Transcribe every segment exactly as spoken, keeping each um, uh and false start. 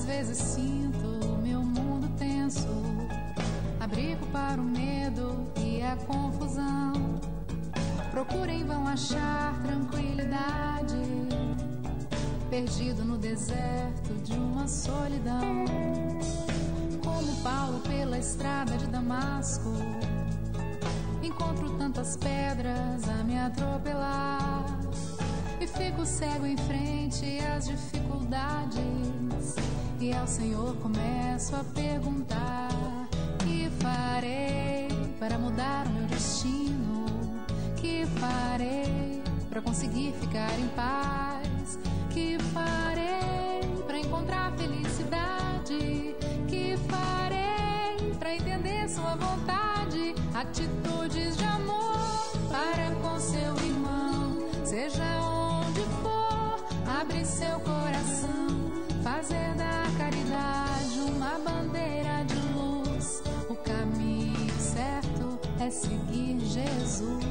vezes sinto meu mundo tenso, abrigo para o medo e a confusão. Procuro em vão achar tranquilidade, perdido no deserto de uma solidão. Como Paulo pela estrada de Damasco, encontro tantas pedras a me atropelar e fico cego em frente às dificuldades. E ao Senhor começo a perguntar: que farei para mudar o meu destino? Que farei para conseguir ficar em paz? Que farei para encontrar felicidade? Que farei para entender sua vontade? Atitudes de amor para com seu irmão, seja onde for, abre seu coração, fazer da caridade uma bandeira de luz. O caminho certo é seguir Jesus.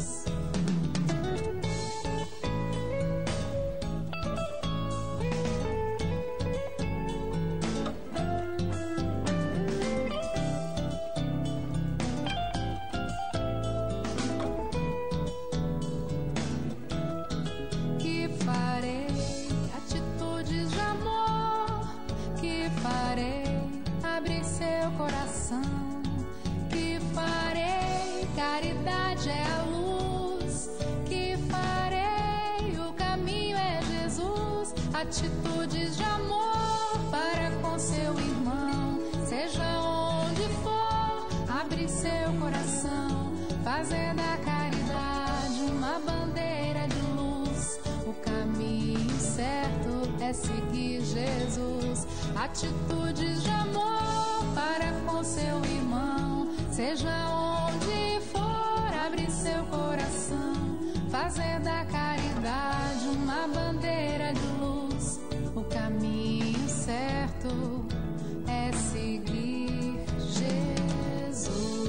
Atitudes de amor para com seu irmão, seja onde for, abre seu coração, fazer da caridade uma bandeira de luz. O caminho certo é seguir Jesus. Atitudes de amor para com seu irmão, seja onde for, abre seu coração, fazer da caridade uma bandeira de luz. O caminho certo é seguir Jesus.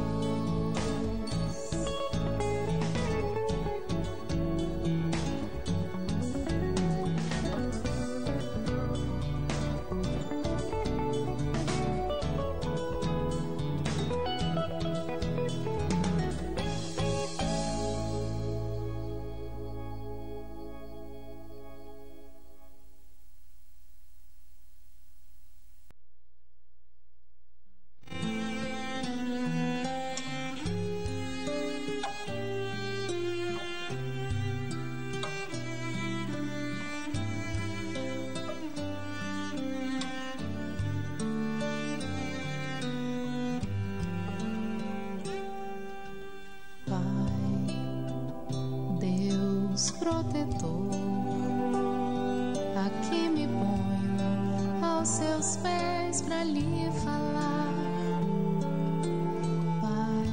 Protetor, aqui me ponho aos seus pés para lhe falar. Pai,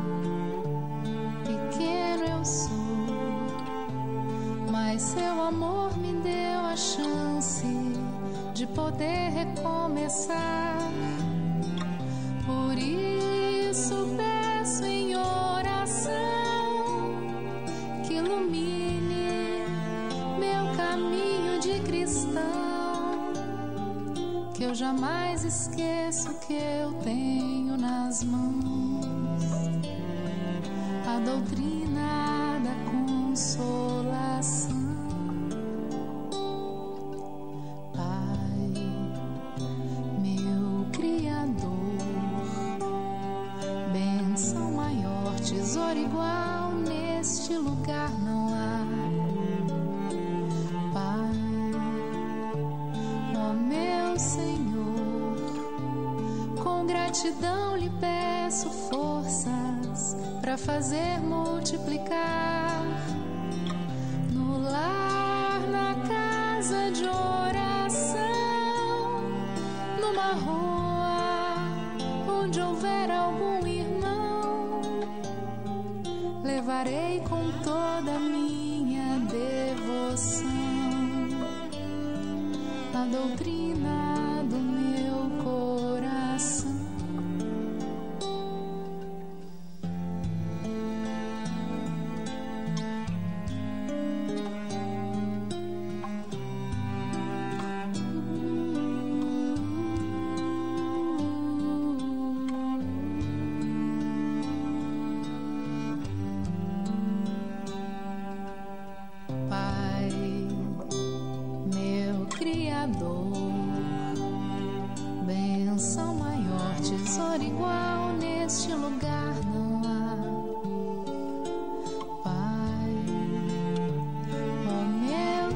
pequeno eu sou, mas seu amor me deu a chance de poder recomeçar. Por isso peço em oração que ilumine meu caminho de cristão, que eu jamais esqueço que eu tenho nas mãos a doutrina da consolação. Pai, meu Criador, bênção maior, tesouro igual neste lugar não há. Pai, ó meu Senhor, com gratidão lhe peço forças para fazer multiplicar no lar, na casa de oração, numa rua onde houver algum irmão. Levarei com toda a minha devoção a doutrina do meu coração.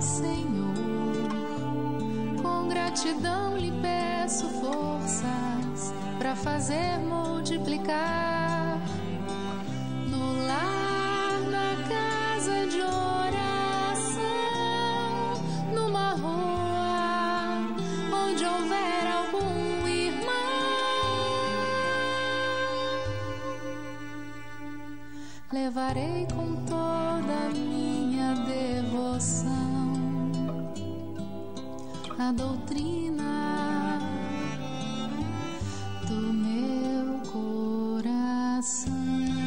Senhor, com gratidão lhe peço forças para fazer multiplicar no lar, na casa de oração, numa rua onde houver algum irmão. Levarei com toda a minha devoção a doutrina do meu coração.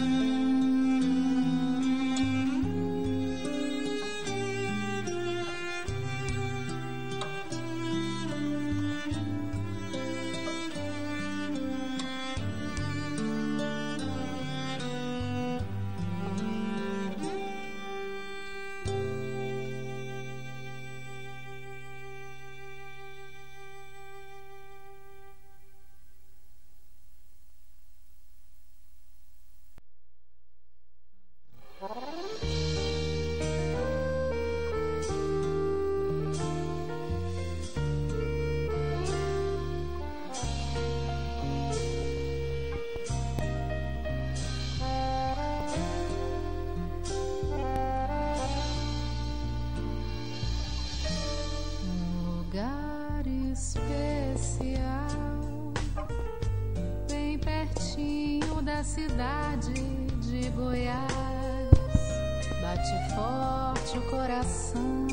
Cidade de Goiás, bate forte o coração,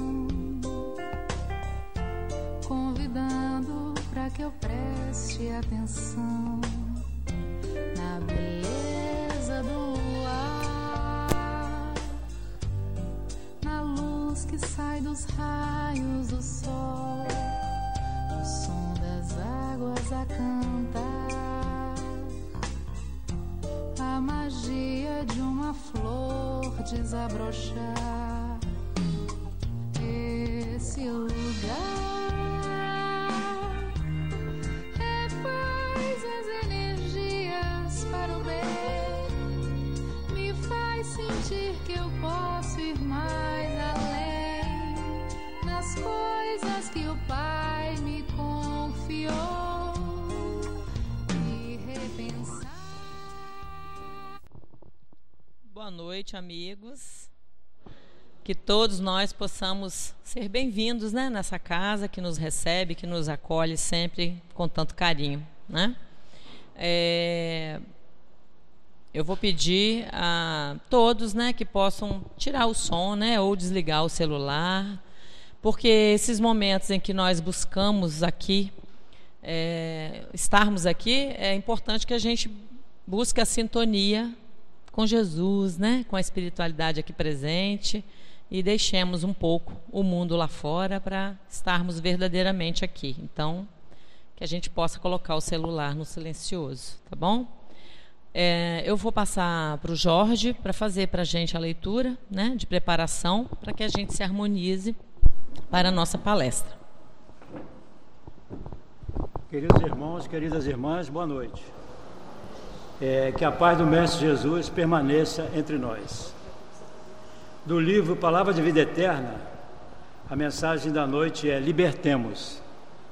convidando para que eu preste atenção na beleza do luar, na luz que sai dos raios do sol, o som das águas a cantar, a magia de uma flor desabrochar. Esse lugar é paz, as energias para o bem, me faz sentir que eu posso ir mais além nas coisas que o Pai me confiou e repensar. Boa noite, amigos. Que todos nós possamos ser bem-vindos, né, nessa casa que nos recebe, que nos acolhe sempre com tanto carinho, né? É, eu vou pedir a todos, né, que possam tirar o som, né, ou desligar o celular, porque esses momentos em que nós buscamos aqui, é, estarmos aqui, é importante que a gente busque a sintonia com Jesus, né? Com a espiritualidade aqui presente, e deixemos um pouco o mundo lá fora para estarmos verdadeiramente aqui. Então, que a gente possa colocar o celular no silencioso, tá bom? É, eu vou passar para o Jorge para fazer para a gente a leitura, né, de preparação, para que a gente se harmonize para a nossa palestra. Queridos irmãos, queridas irmãs, boa noite. É, que a paz do Mestre Jesus permaneça entre nós. Do livro Palavra de Vida Eterna, a mensagem da noite é: libertemos.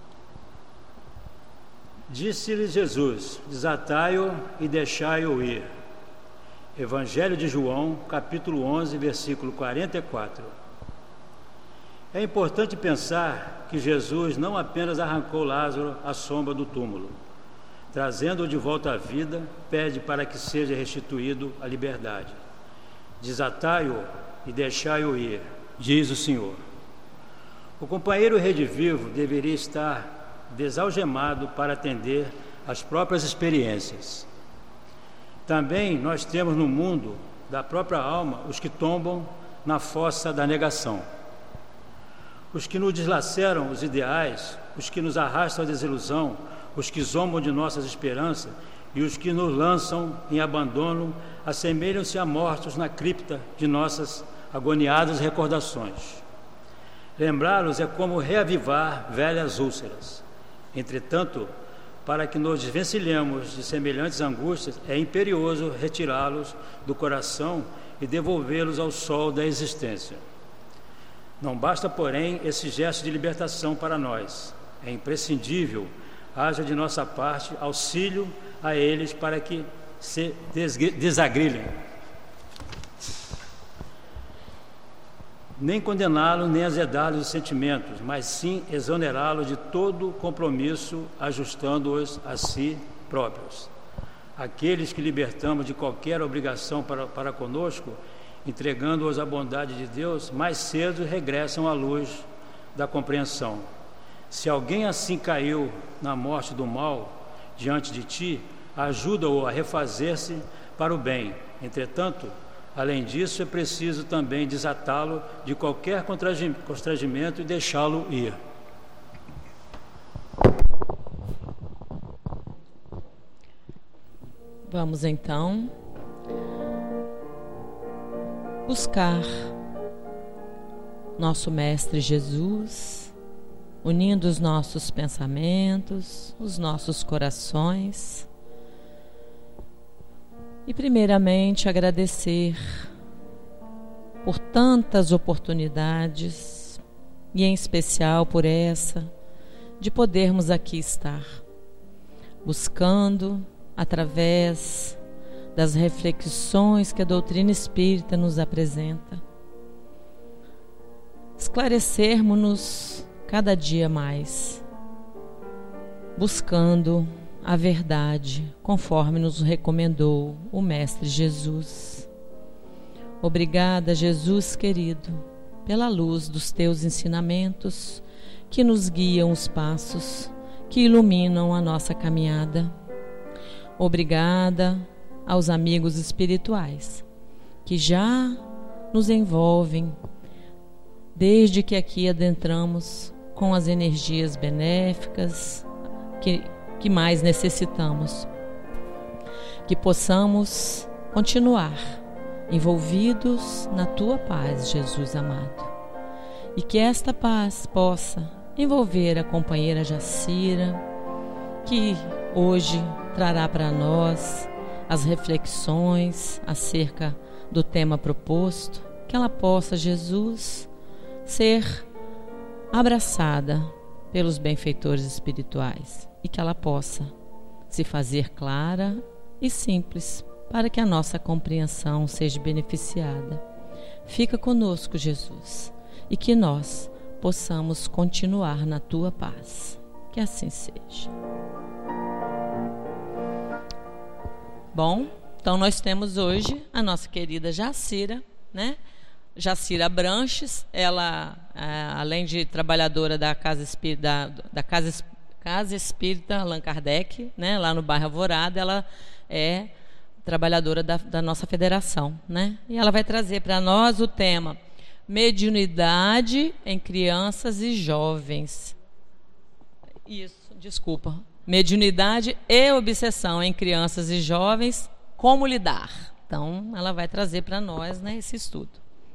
Disse-lhe Jesus: desatai-o e deixai-o ir. Evangelho de João, capítulo onze, versículo quarenta e quatro. É importante pensar que Jesus não apenas arrancou Lázaro à sombra do túmulo, trazendo-o de volta à vida, pede para que seja restituído à liberdade. Desatai-o e deixai-o ir, diz o Senhor. O companheiro redivivo deveria estar desalgemado para atender às próprias experiências. Também nós temos no mundo da própria alma os que tombam na fossa da negação, os que nos deslaceram os ideais, os que nos arrastam à desilusão, os que zombam de nossas esperanças e os que nos lançam em abandono assemelham-se a mortos na cripta de nossas agoniadas recordações. Lembrá-los é como reavivar velhas úlceras. Entretanto, para que nos desvencilhemos de semelhantes angústias, é imperioso retirá-los do coração e devolvê-los ao sol da existência. Não basta, porém, esse gesto de libertação para nós. É imprescindível haja de nossa parte auxílio a eles para que se desagrilhem. Nem condená-lo, nem azedá-lo os sentimentos, mas sim exonerá-lo de todo compromisso, ajustando-os a si próprios. Aqueles que libertamos de qualquer obrigação para, para conosco, entregando-os à bondade de Deus, mais cedo regressam à luz da compreensão. Se alguém assim caiu na morte do mal diante de ti, ajuda-o a refazer-se para o bem. Entretanto, além disso, é preciso também desatá-lo de qualquer constrangimento e deixá-lo ir. Vamos então buscar nosso Mestre Jesus, unindo os nossos pensamentos, os nossos corações, e primeiramente agradecer por tantas oportunidades, e em especial por essa, de podermos aqui estar, buscando, através das reflexões que a doutrina espírita nos apresenta, esclarecermos-nos cada dia mais, buscando a verdade, conforme nos recomendou o Mestre Jesus. Obrigada, Jesus querido, pela luz dos teus ensinamentos, que nos guiam os passos, que iluminam a nossa caminhada. Obrigada aos amigos espirituais, que já nos envolvem, desde que aqui adentramos, com as energias benéficas que que mais necessitamos, que possamos continuar envolvidos na tua paz, Jesus amado, e que esta paz possa envolver a companheira Jacira, que hoje trará para nós as reflexões acerca do tema proposto, que ela possa, Jesus, ser abraçada pelos benfeitores espirituais, e que ela possa se fazer clara e simples, para que a nossa compreensão seja beneficiada. Fica conosco, Jesus, e que nós possamos continuar na tua paz. Que assim seja. Bom, então nós temos hoje a nossa querida Jacira, né? Jacira Branches, ela, além de trabalhadora da Casa Espírita, da, da Casa Espírita, Casa Espírita Allan Kardec, né, lá no bairro Alvorada, ela é trabalhadora da, da nossa federação, né? E ela vai trazer para nós o tema mediunidade em crianças e jovens. Isso, desculpa. Mediunidade e obsessão em crianças e jovens, como lidar? Então, ela vai trazer para nós, né, esse estudo.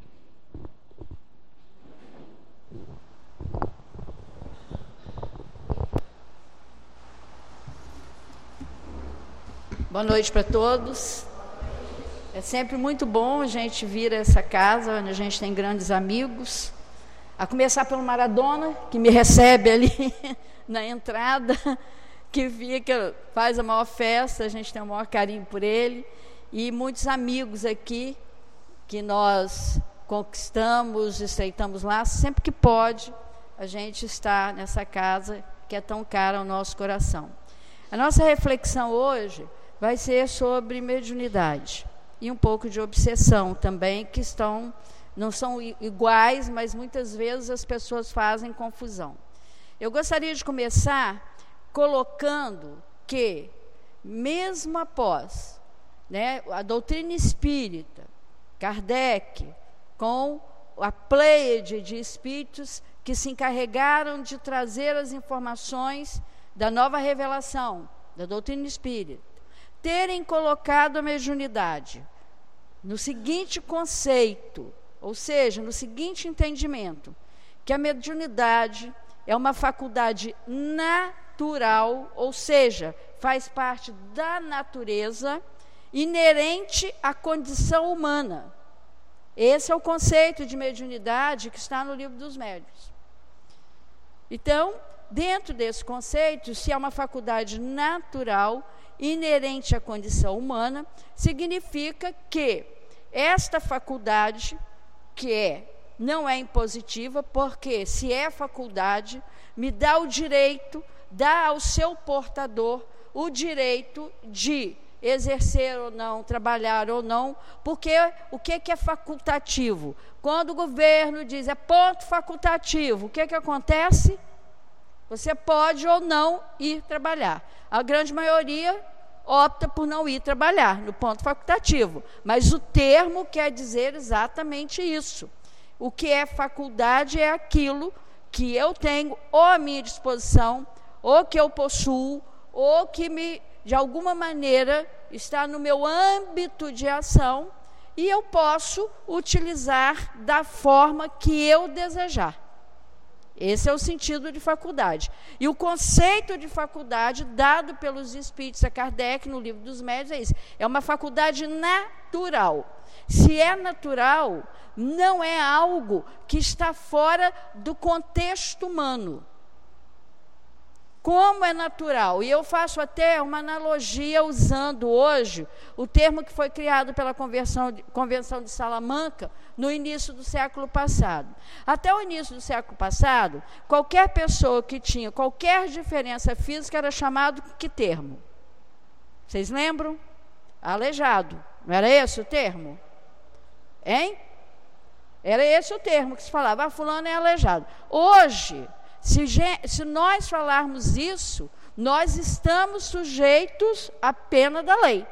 Boa noite para todos. É sempre muito bom a gente vir a essa casa, onde a gente tem grandes amigos. A começar pelo Maradona, que me recebe ali na entrada, que fica, faz a maior festa, a gente tem o maior carinho por ele. E muitos amigos aqui, que nós conquistamos, estreitamos lá, sempre que pode, a gente está nessa casa que é tão cara ao nosso coração. A nossa reflexão hoje vai ser sobre mediunidade e um pouco de obsessão também, que estão, não são iguais, mas muitas vezes as pessoas fazem confusão. Eu gostaria de começar colocando que, mesmo após, né, a doutrina espírita, Kardec, com a pleiade de espíritos que se encarregaram de trazer as informações da nova revelação, da doutrina espírita, terem colocado a mediunidade no seguinte conceito, ou seja, no seguinte entendimento, que a mediunidade é uma faculdade natural, ou seja, faz parte da natureza, inerente à condição humana. Esse é o conceito de mediunidade que está no Livro dos Médiuns. Então, dentro desse conceito, se é uma faculdade natural, inerente à condição humana, significa que esta faculdade, que é, não é impositiva, porque se é faculdade, me dá o direito, dá ao seu portador o direito de exercer ou não, trabalhar ou não, porque o que, que é facultativo? Quando o governo diz é ponto facultativo, o que, que acontece? Você pode ou não ir trabalhar. A grande maioria opta por não ir trabalhar no ponto facultativo, mas o termo quer dizer exatamente isso. O que é faculdade é aquilo que eu tenho ou à minha disposição, ou que eu possuo, ou que me, de alguma maneira está no meu âmbito de ação e eu posso utilizar da forma que eu desejar. Esse é o sentido de faculdade. E o conceito de faculdade dado pelos espíritos a Kardec no Livro dos Médiuns é isso. É uma faculdade natural. Se é natural, não é algo que está fora do contexto humano. Como é natural? E eu faço até uma analogia usando hoje o termo que foi criado pela Convenção de, Convenção de Salamanca no início do século passado. Até o início do século passado, qualquer pessoa que tinha qualquer diferença física era chamado que termo? Vocês lembram? Aleijado. Não era esse o termo? Hein? Era esse o termo que se falava. Ah, fulano é aleijado. Hoje... Se, se nós falarmos isso, nós estamos sujeitos à pena da lei.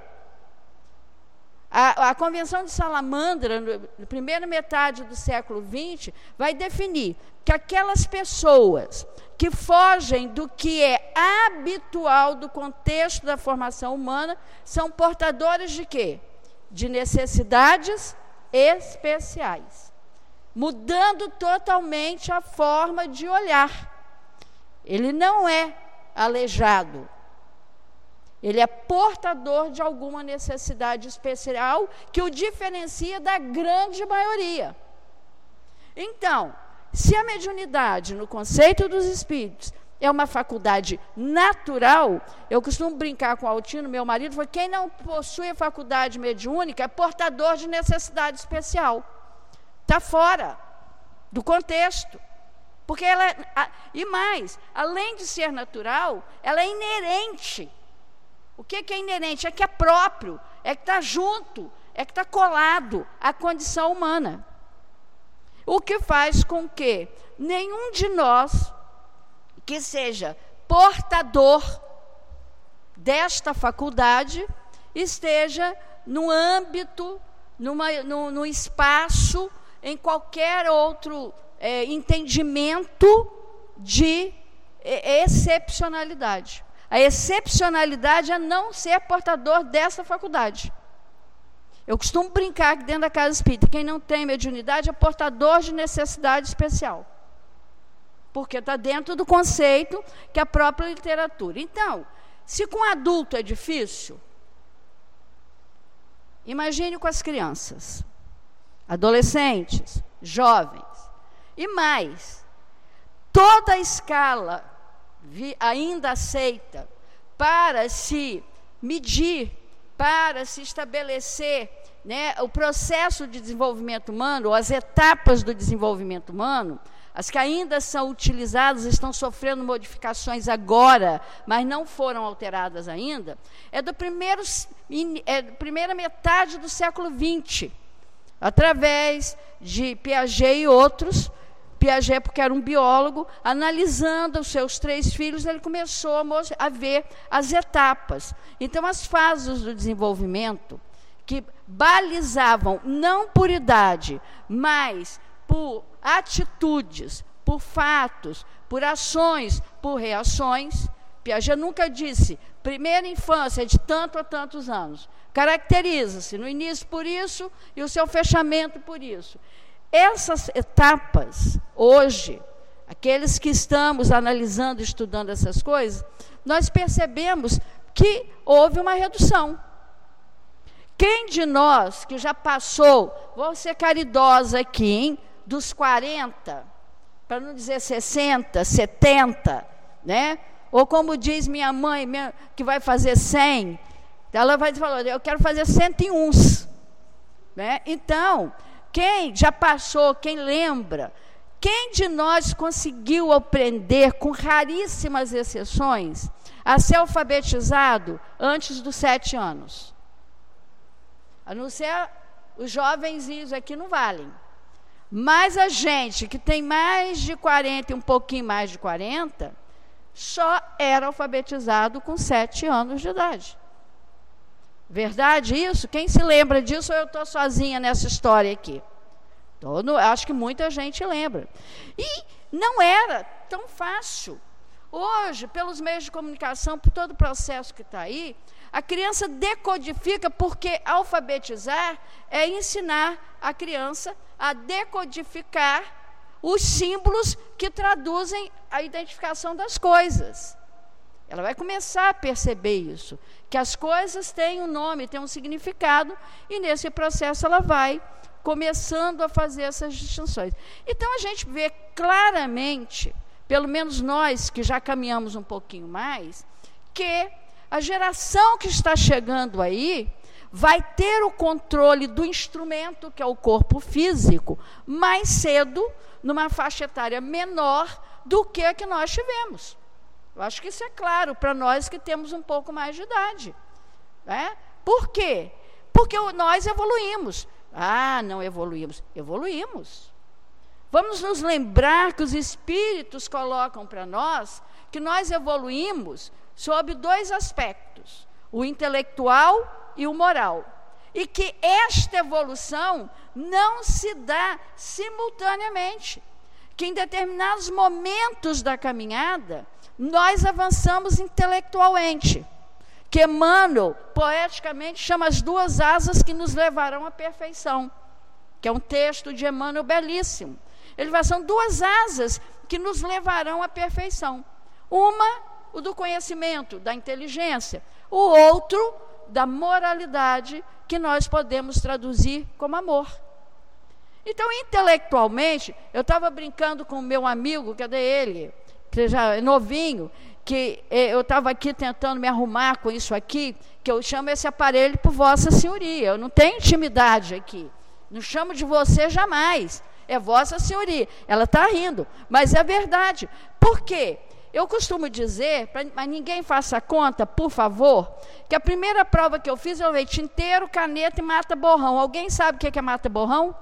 A, a Convenção de Salamandra, na primeira metade do século vinte, vai definir que aquelas pessoas que fogem do que é habitual do contexto da formação humana são portadoras de quê? De necessidades especiais. Mudando totalmente a forma de olhar. Ele não é aleijado. Ele é portador de alguma necessidade especial que o diferencia da grande maioria. Então, se a mediunidade, no conceito dos espíritos, é uma faculdade natural, eu costumo brincar com o Altino, meu marido, foi quem não possui a faculdade mediúnica é portador de necessidade especial. Está fora do contexto. Porque ela, e mais, além de ser natural, ela é inerente. O que, que é inerente? É que é próprio, é que está junto, é que está colado à condição humana. O que faz com que nenhum de nós que seja portador desta faculdade esteja no âmbito, numa, no, no espaço, em qualquer outro é, entendimento de é, excepcionalidade. A excepcionalidade é não ser portador dessa faculdade. Eu costumo brincar que dentro da casa espírita, quem não tem mediunidade é portador de necessidade especial. Porque está dentro do conceito que a própria literatura. Então, se com adulto é difícil, imagine com as crianças, adolescentes, jovens, e mais, toda a escala vi, ainda aceita para se medir, para se estabelecer, né, o processo de desenvolvimento humano, ou as etapas do desenvolvimento humano, as que ainda são utilizadas, estão sofrendo modificações agora, mas não foram alteradas ainda, é do primeiro, é da primeira metade do século vinte, através de Piaget e outros. Piaget, porque era um biólogo, analisando os seus três filhos, ele começou a, a ver as etapas. Então, as fases do desenvolvimento, que balizavam não por idade, mas por atitudes, por fatos, por ações, por reações. Piaget nunca disse, primeira infância é de tanto a tantos anos. Caracteriza-se no início por isso e o seu fechamento por isso. Essas etapas, hoje, aqueles que estamos analisando, estudando essas coisas, nós percebemos que houve uma redução. Quem de nós que já passou, vou ser caridosa aqui, hein, dos quarenta, para não dizer sessenta, setenta, né? Ou como diz minha mãe, que vai fazer cem, ela vai falar, eu quero fazer cento e um, né? Então, quem já passou, quem lembra, quem de nós conseguiu aprender, com raríssimas exceções, a ser alfabetizado antes dos sete anos? A não ser os jovenzinhos aqui não valem. Mas a gente que tem mais de quarenta e um pouquinho mais de quarenta, só era alfabetizado com sete anos de idade. Verdade isso? Quem se lembra disso ou eu estou sozinha nessa história aqui? Todo, acho que muita gente lembra. E não era tão fácil. Hoje, pelos meios de comunicação, por todo o processo que está aí, a criança decodifica, porque alfabetizar é ensinar a criança a decodificar os símbolos que traduzem a identificação das coisas. Ela vai começar a perceber isso, que as coisas têm um nome, têm um significado, e nesse processo ela vai começando a fazer essas distinções. Então a gente vê claramente, pelo menos nós que já caminhamos um pouquinho mais, que a geração que está chegando aí vai ter o controle do instrumento, que é o corpo físico, mais cedo, numa faixa etária menor do que a que nós tivemos. Eu acho que isso é claro para nós que temos um pouco mais de idade, né? Por quê? Porque nós evoluímos. Ah, não evoluímos. Evoluímos. Vamos nos lembrar que os espíritos colocam para nós que nós evoluímos sob dois aspectos, o intelectual e o moral. E que esta evolução não se dá simultaneamente. Que em determinados momentos da caminhada, nós avançamos intelectualmente. Que Emmanuel, poeticamente, chama as duas asas que nos levarão à perfeição. Que é um texto de Emmanuel belíssimo. Ele vai, são duas asas que nos levarão à perfeição. Uma, o do conhecimento, da inteligência. O outro, da moralidade, que nós podemos traduzir como amor. Então, intelectualmente, eu estava brincando com o meu amigo, cadê ele? Que já é novinho, que eu estava aqui tentando me arrumar com isso aqui, que eu chamo esse aparelho por Vossa Senhoria. Eu não tenho intimidade aqui. Não chamo de você jamais. É Vossa Senhoria. Ela está rindo, mas é verdade. Por quê? Eu costumo dizer, pra, mas ninguém faça conta, por favor, que a primeira prova que eu fiz, eu levei tinteiro, caneta e mata-borrão. Alguém sabe o que é mata-borrão?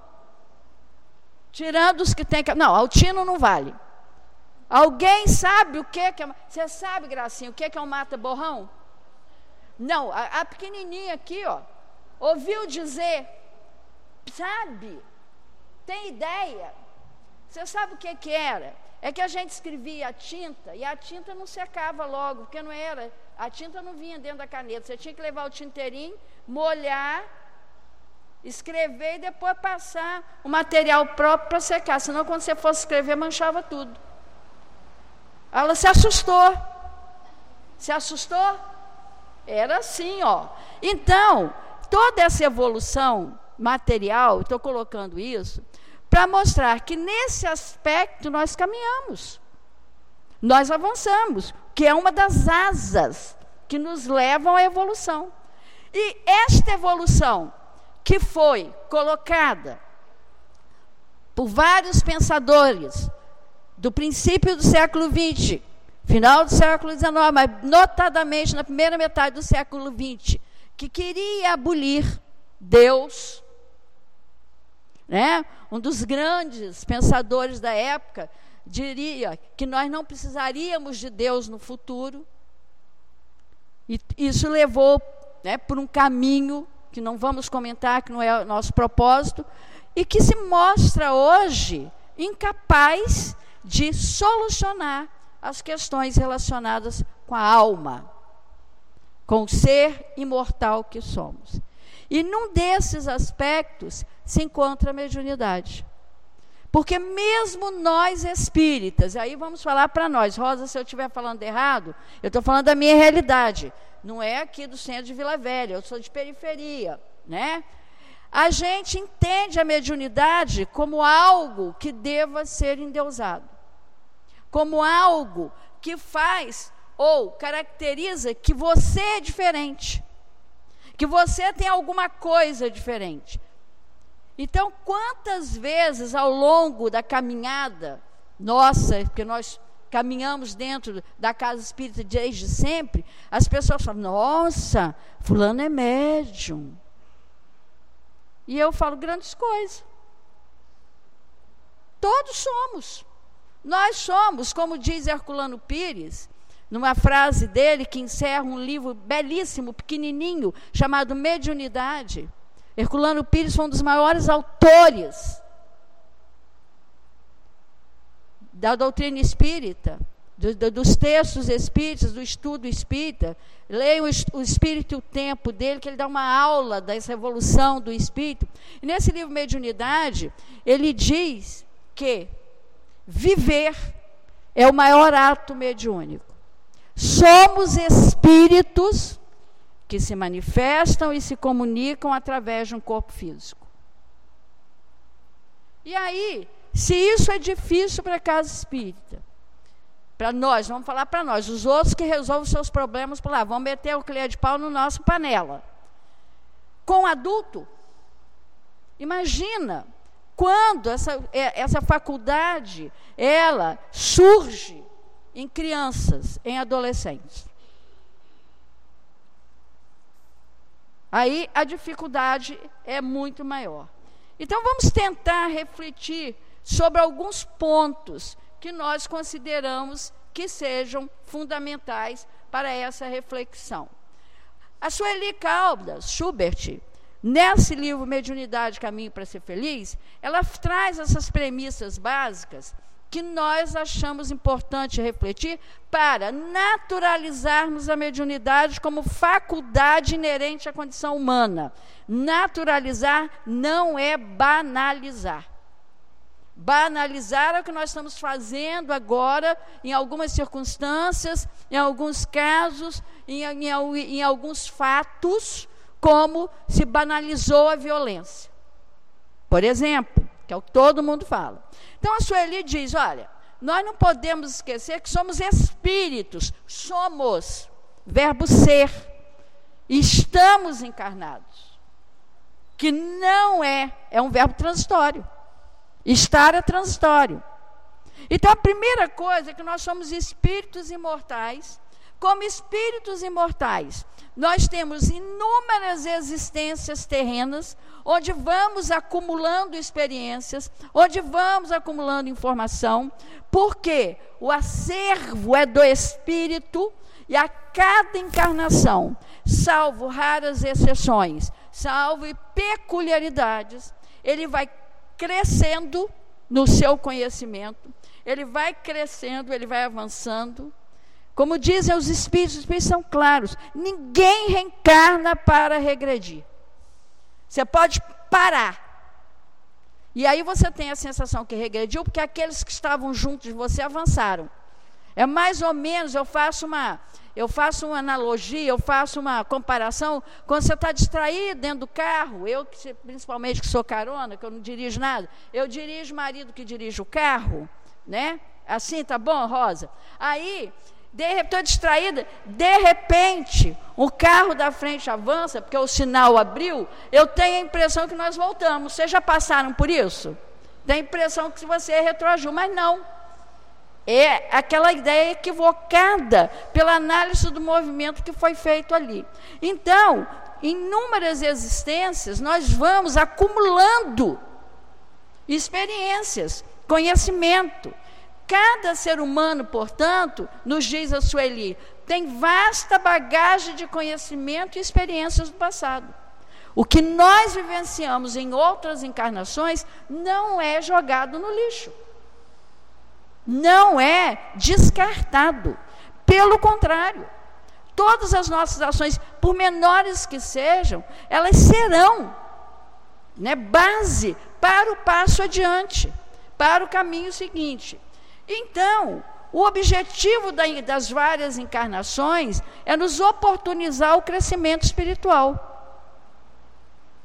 Tirando os que tem... Não, altino não vale. Alguém sabe o que é... Você sabe, Gracinha, o que é um mata-borrão? Não, a, a pequenininha aqui, ó, ouviu dizer, sabe? Tem ideia? Você sabe o que que era? É que a gente escrevia a tinta, e a tinta não secava logo, porque não era... A tinta não vinha dentro da caneta. Você tinha que levar o tinteirinho, molhar, escrever e depois passar o material próprio para secar. Senão, quando você fosse escrever, manchava tudo. Ela se assustou. Se assustou? Era assim, ó. Então, toda essa evolução material, estou colocando isso, para mostrar que nesse aspecto nós caminhamos. Nós avançamos, que é uma das asas que nos levam à evolução. E esta evolução, que foi colocada por vários pensadores do princípio do século vinte, final do século dezenove, mas notadamente na primeira metade do século vinte, que queria abolir Deus, né? Um dos grandes pensadores da época diria que nós não precisaríamos de Deus no futuro. E isso levou, né, por um caminho que não vamos comentar, que não é o nosso propósito, e que se mostra hoje incapaz de solucionar as questões relacionadas com a alma, com o ser imortal que somos. E num desses aspectos se encontra a mediunidade. Porque mesmo nós espíritas, aí vamos falar para nós, Rosa, se eu estiver falando errado, eu estou falando da minha realidade. Não é aqui do centro de Vila Velha, eu sou de periferia. né? A gente entende a mediunidade como algo que deva ser endeusado, como algo que faz ou caracteriza que você é diferente, que você tem alguma coisa diferente. Então, quantas vezes ao longo da caminhada nossa, porque nós caminhamos dentro da casa espírita desde sempre, as pessoas falam, nossa, fulano é médium. E eu falo grandes coisas. Todos somos. Nós somos, como diz Herculano Pires, numa frase dele que encerra um livro belíssimo, pequenininho, chamado Mediunidade. Herculano Pires foi um dos maiores autores da doutrina espírita, do, do, dos textos espíritas, do estudo espírita. Leiam o, o Espírito e o Tempo dele, que ele dá uma aula dessa evolução do espírito. E nesse livro Mediunidade, ele diz que viver é o maior ato mediúnico. Somos espíritos que se manifestam e se comunicam através de um corpo físico. E aí, se isso é difícil para a casa espírita, para nós, vamos falar para nós, os outros que resolvem os seus problemas por lá, vão meter o colher de pau no nosso panela. Com adulto, imagina quando essa, essa faculdade, ela surge em crianças, em adolescentes. Aí a dificuldade é muito maior. Então vamos tentar refletir sobre alguns pontos que nós consideramos que sejam fundamentais para essa reflexão. A Sueli Caldas Schubert, nesse livro Mediunidade, Caminho para Ser Feliz, ela traz essas premissas básicas que nós achamos importante refletir para naturalizarmos a mediunidade como faculdade inerente à condição humana. Naturalizar não é banalizar. Banalizar é o que nós estamos fazendo agora, em algumas circunstâncias, em alguns casos, em, em, em alguns fatos, como se banalizou a violência. Por exemplo, que é o que todo mundo fala. Então a Sueli diz, olha, nós não podemos esquecer que somos espíritos, somos, verbo ser, estamos encarnados, que não é, é um verbo transitório, estar é transitório. Então a primeira coisa é que nós somos espíritos imortais. Como espíritos imortais, nós temos inúmeras existências terrenas, onde vamos acumulando experiências, onde vamos acumulando informação, porque o acervo é do espírito, e a cada encarnação, salvo raras exceções, salvo peculiaridades, ele vai crescendo no seu conhecimento, ele vai crescendo, ele vai avançando. Como dizem os espíritos, os espíritos são claros, ninguém reencarna para regredir. Você pode parar. E aí você tem a sensação que regrediu, porque aqueles que estavam juntos de você avançaram. É mais ou menos, eu faço uma, eu faço uma analogia, eu faço uma comparação, quando você está distraído dentro do carro, eu principalmente que sou carona, que eu não dirijo nada, eu dirijo o marido que dirige o carro, né? Assim, tá bom, Rosa? Aí... estou distraída, de repente, o carro da frente avança, porque o sinal abriu, eu tenho a impressão que nós voltamos. Vocês já passaram por isso? Tem a impressão que você retroagiu, mas não. É aquela ideia equivocada pela análise do movimento que foi feito ali. Então, em inúmeras existências, nós vamos acumulando experiências, conhecimento. Cada ser humano, portanto, nos diz a Sueli, tem vasta bagagem de conhecimento e experiências do passado. O que nós vivenciamos em outras encarnações não é jogado no lixo. Não é descartado. Pelo contrário, todas as nossas ações, por menores que sejam, elas serão, né, base para o passo adiante, para o caminho seguinte. Então, o objetivo das várias encarnações é nos oportunizar o crescimento espiritual.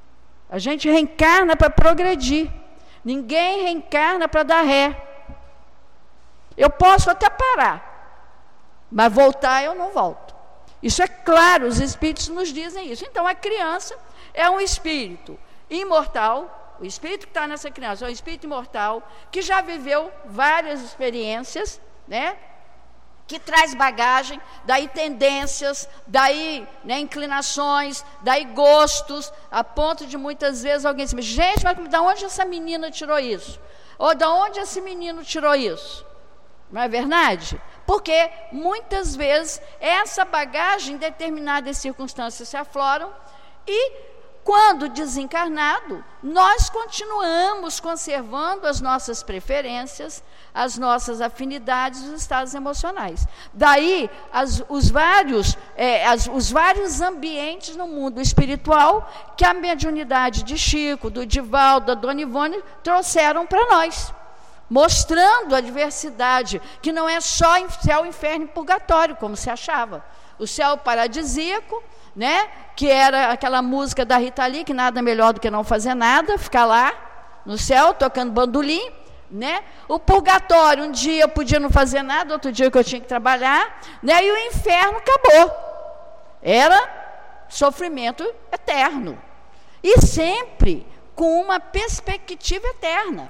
A gente reencarna para progredir. Ninguém reencarna para dar ré. Eu posso até parar, mas voltar eu não volto. Isso é claro, os espíritos nos dizem isso. Então a criança é um espírito imortal, o espírito que está nessa criança é um espírito imortal, que já viveu várias experiências, né? Que traz bagagem, daí tendências, daí, né, inclinações, daí gostos, a ponto de muitas vezes alguém dizer, gente, mas de onde essa menina tirou isso? Ou de onde esse menino tirou isso? Não é verdade? Porque muitas vezes essa bagagem em determinadas circunstâncias se afloram e, quando desencarnado, nós continuamos conservando as nossas preferências, as nossas afinidades, os estados emocionais. Daí, as, os, vários, é, as, os vários ambientes no mundo espiritual que a mediunidade de Chico, do Divaldo, da Dona Ivone trouxeram para nós, mostrando a diversidade, que não é só céu, inferno e purgatório, como se achava. O céu paradisíaco, né, que era aquela música da Rita Lee, que nada melhor do que não fazer nada, ficar lá no céu, tocando bandolim, né? O purgatório, um dia eu podia não fazer nada, outro dia que eu tinha que trabalhar, né? E o inferno acabou. Era sofrimento eterno. E sempre com uma perspectiva eterna.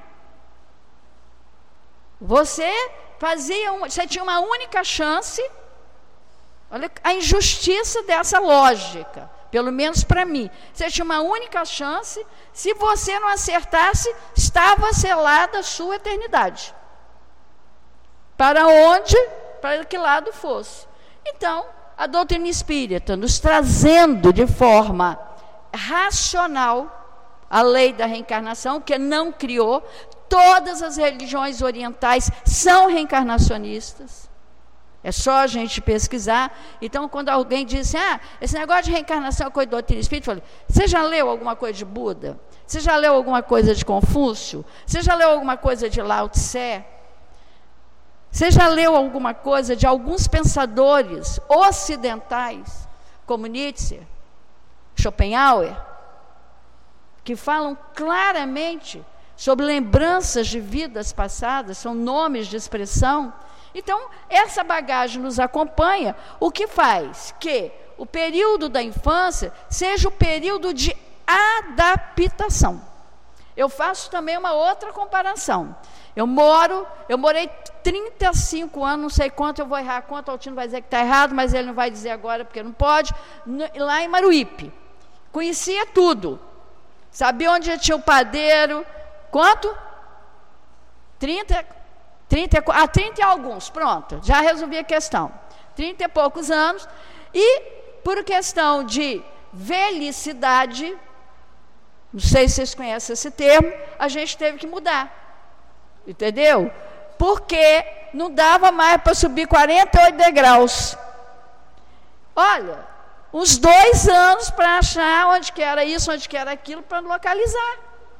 Você fazia um, você tinha uma única chance. Olha a injustiça dessa lógica, pelo menos para mim. Você tinha uma única chance, se você não acertasse, estava selada a sua eternidade. Para onde, para que lado fosse. Então, a doutrina espírita nos trazendo de forma racional a lei da reencarnação, que não criou. Todas as religiões orientais são reencarnacionistas. É só a gente pesquisar. Então, quando alguém diz assim, ah, esse negócio de reencarnação é coisa da doutrina espírita, eu falo, você já leu alguma coisa de Buda? Você já leu alguma coisa de Confúcio? Você já leu alguma coisa de Lao Tse? Você já leu alguma coisa de alguns pensadores ocidentais, como Nietzsche, Schopenhauer, que falam claramente sobre lembranças de vidas passadas, são nomes de expressão. Então, essa bagagem nos acompanha, o que faz que o período da infância seja o período de adaptação. Eu faço também uma outra comparação. Eu moro, eu morei trinta e cinco anos, não sei quanto, eu vou errar quanto, o Altino vai dizer que está errado, mas ele não vai dizer agora porque não pode, lá em Maruípe. Conhecia tudo. Sabia onde tinha o padeiro. Quanto? trinta, trinta, ah, trinta e alguns, pronto, já resolvi a questão. trinta e poucos anos, e por questão de velhicidade, não sei se vocês conhecem esse termo, a gente teve que mudar, entendeu? Porque não dava mais para subir quarenta e oito degraus. Olha, uns dois anos para achar onde que era isso, onde que era aquilo, para localizar.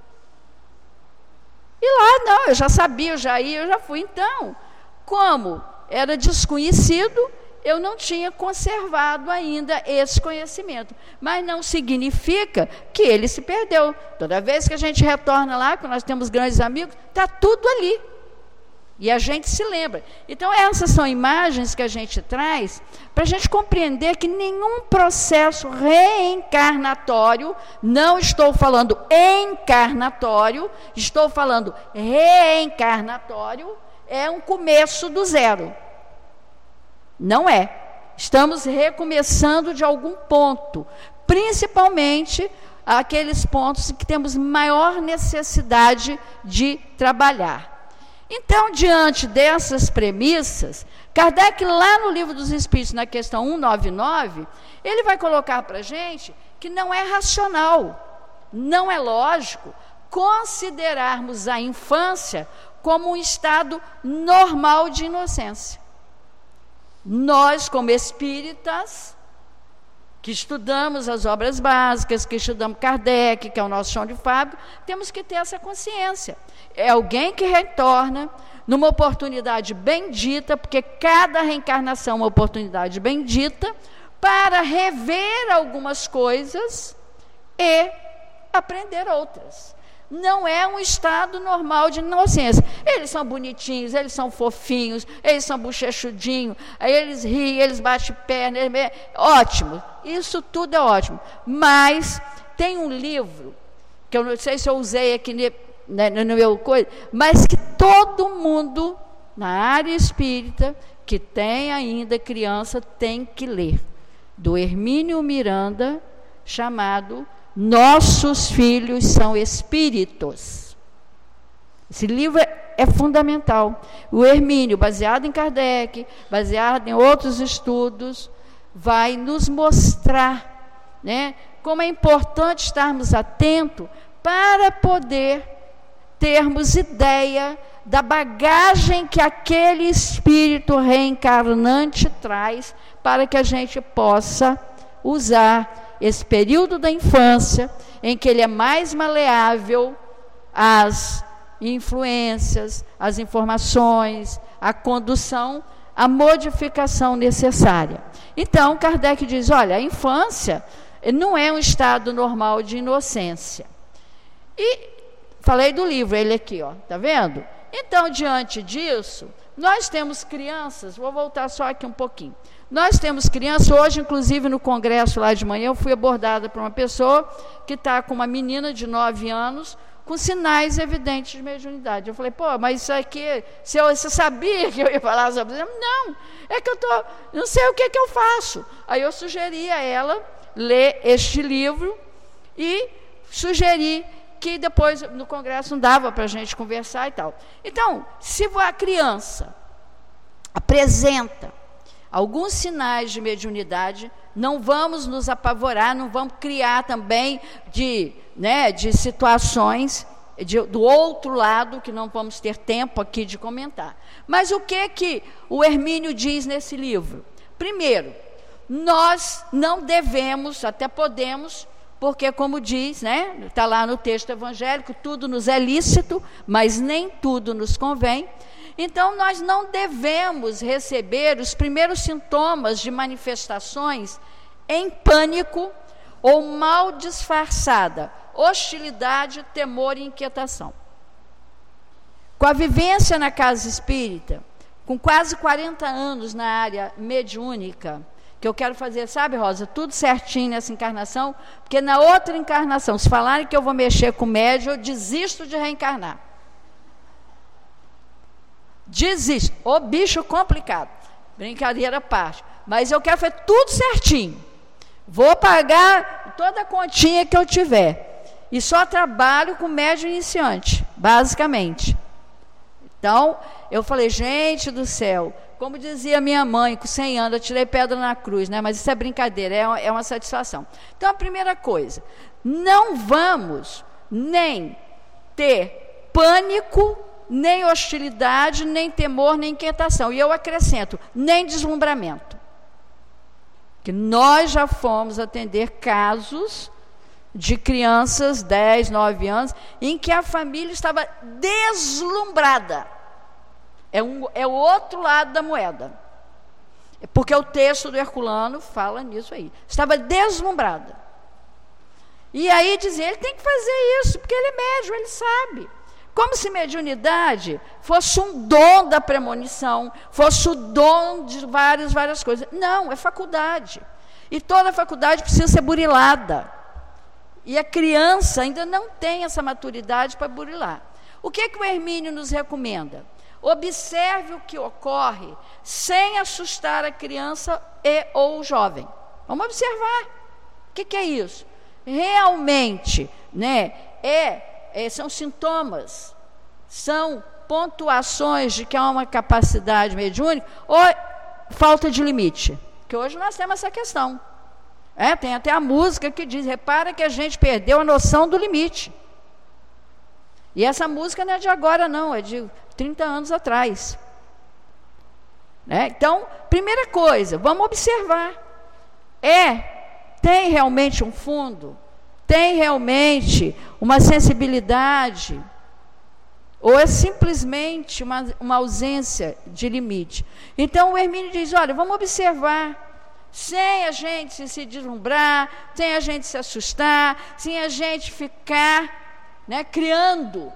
E lá, não, eu já sabia, eu já ia, eu já fui. Então, como era desconhecido, eu não tinha conservado ainda esse conhecimento. Mas não significa que ele se perdeu. Toda vez que a gente retorna lá, que nós temos grandes amigos, está tudo ali. E a gente se lembra. Então, essas são imagens que a gente traz para a gente compreender que nenhum processo reencarnatório, não estou falando encarnatório, estou falando reencarnatório, é um começo do zero. Não é. Estamos recomeçando de algum ponto, principalmente aqueles pontos que temos maior necessidade de trabalhar. Então, diante dessas premissas, Kardec, lá no Livro dos Espíritos, na questão cento e noventa e nove, ele vai colocar para a gente que não é racional, não é lógico considerarmos a infância como um estado normal de inocência. Nós, como espíritas, que estudamos as obras básicas, que estudamos Kardec, que é o nosso chão de fábrica, temos que ter essa consciência. É alguém que retorna numa oportunidade bendita, porque cada reencarnação é uma oportunidade bendita, para rever algumas coisas e aprender outras. Não é um estado normal de inocência. Eles são bonitinhos, eles são fofinhos, eles são bochechudinhos, aí eles riem, eles batem perna, eles... ótimo, isso tudo é ótimo. Mas tem um livro, que eu não sei se eu usei aqui né, no meu coisa, mas que todo mundo na área espírita que tem ainda criança tem que ler, do Hermínio Miranda, chamado Nossos Filhos São Espíritos. Esse livro é, é fundamental. O Hermínio, baseado em Kardec, baseado em outros estudos, vai nos mostrar, né, como é importante estarmos atentos para poder termos ideia da bagagem que aquele espírito reencarnante traz, para que a gente possa usar esse período da infância, em que ele é mais maleável às influências, às informações, à condução, à modificação necessária. Então, Kardec diz, olha, a infância não é um estado normal de inocência. E falei do livro, ele aqui, ó, tá vendo? Então, diante disso, nós temos crianças, vou voltar só aqui um pouquinho. Nós temos crianças, hoje, inclusive, no congresso lá de manhã, eu fui abordada por uma pessoa que está com uma menina de nove anos, com sinais evidentes de mediunidade. Eu falei, pô, mas isso aqui, se eu, você sabia que eu ia falar sobre isso? Não, é que eu tô, não sei o que, que eu faço. Aí eu sugeri a ela ler este livro e sugeri que depois no congresso não dava para a gente conversar e tal. Então, se a criança apresenta alguns sinais de mediunidade, não vamos nos apavorar, não vamos criar também de, né, de situações de, do outro lado, que não vamos ter tempo aqui de comentar. Mas o que que o Hermínio diz nesse livro? Primeiro, nós não devemos, até podemos, porque como diz, né, está lá no texto evangélico, tudo nos é lícito, mas nem tudo nos convém. Então, nós não devemos receber os primeiros sintomas de manifestações em pânico ou mal disfarçada, hostilidade, temor e inquietação. Com a vivência na casa espírita, com quase quarenta anos na área mediúnica, que eu quero fazer, sabe, Rosa, tudo certinho nessa encarnação, porque na outra encarnação, se falarem que eu vou mexer com médium, eu desisto de reencarnar. Desisto. Ô bicho complicado. Brincadeira à parte. Mas eu quero fazer tudo certinho. Vou pagar toda a continha que eu tiver. E só trabalho com médium iniciante, basicamente. Então, eu falei, gente do céu, como dizia minha mãe, com cem anos, eu tirei pedra na cruz, né? Mas isso é brincadeira, é uma, é uma satisfação. Então, a primeira coisa, não vamos nem ter pânico, nem hostilidade, nem temor, nem inquietação. E eu acrescento, nem deslumbramento. Que nós já fomos atender casos de crianças, dez, nove anos, em que a família estava deslumbrada. É, um, é o outro lado da moeda. Porque o texto do Herculano fala nisso aí. Estava deslumbrada. E aí dizia, ele tem que fazer isso, porque ele é médium, ele sabe. Como se mediunidade fosse um dom da premonição, fosse o dom de várias, várias coisas. Não, é faculdade. E toda faculdade precisa ser burilada. E a criança ainda não tem essa maturidade para burilar. O que, que o Hermínio nos recomenda? Observe o que ocorre sem assustar a criança e ou o jovem. Vamos observar. O que, que é isso? Realmente, né, é... É, são sintomas, são pontuações de que há uma capacidade mediúnica ou falta de limite, que hoje nós temos essa questão. É, tem até a música que diz, repara que a gente perdeu a noção do limite. E essa música não é de agora não, é de trinta anos atrás. Né? Então, primeira coisa, vamos observar. É, tem realmente um fundo? Tem realmente uma sensibilidade? Ou é simplesmente uma, uma ausência de limite? Então o Hermínio diz, olha, vamos observar sem a gente se deslumbrar, sem a gente se assustar, sem a gente ficar, né, criando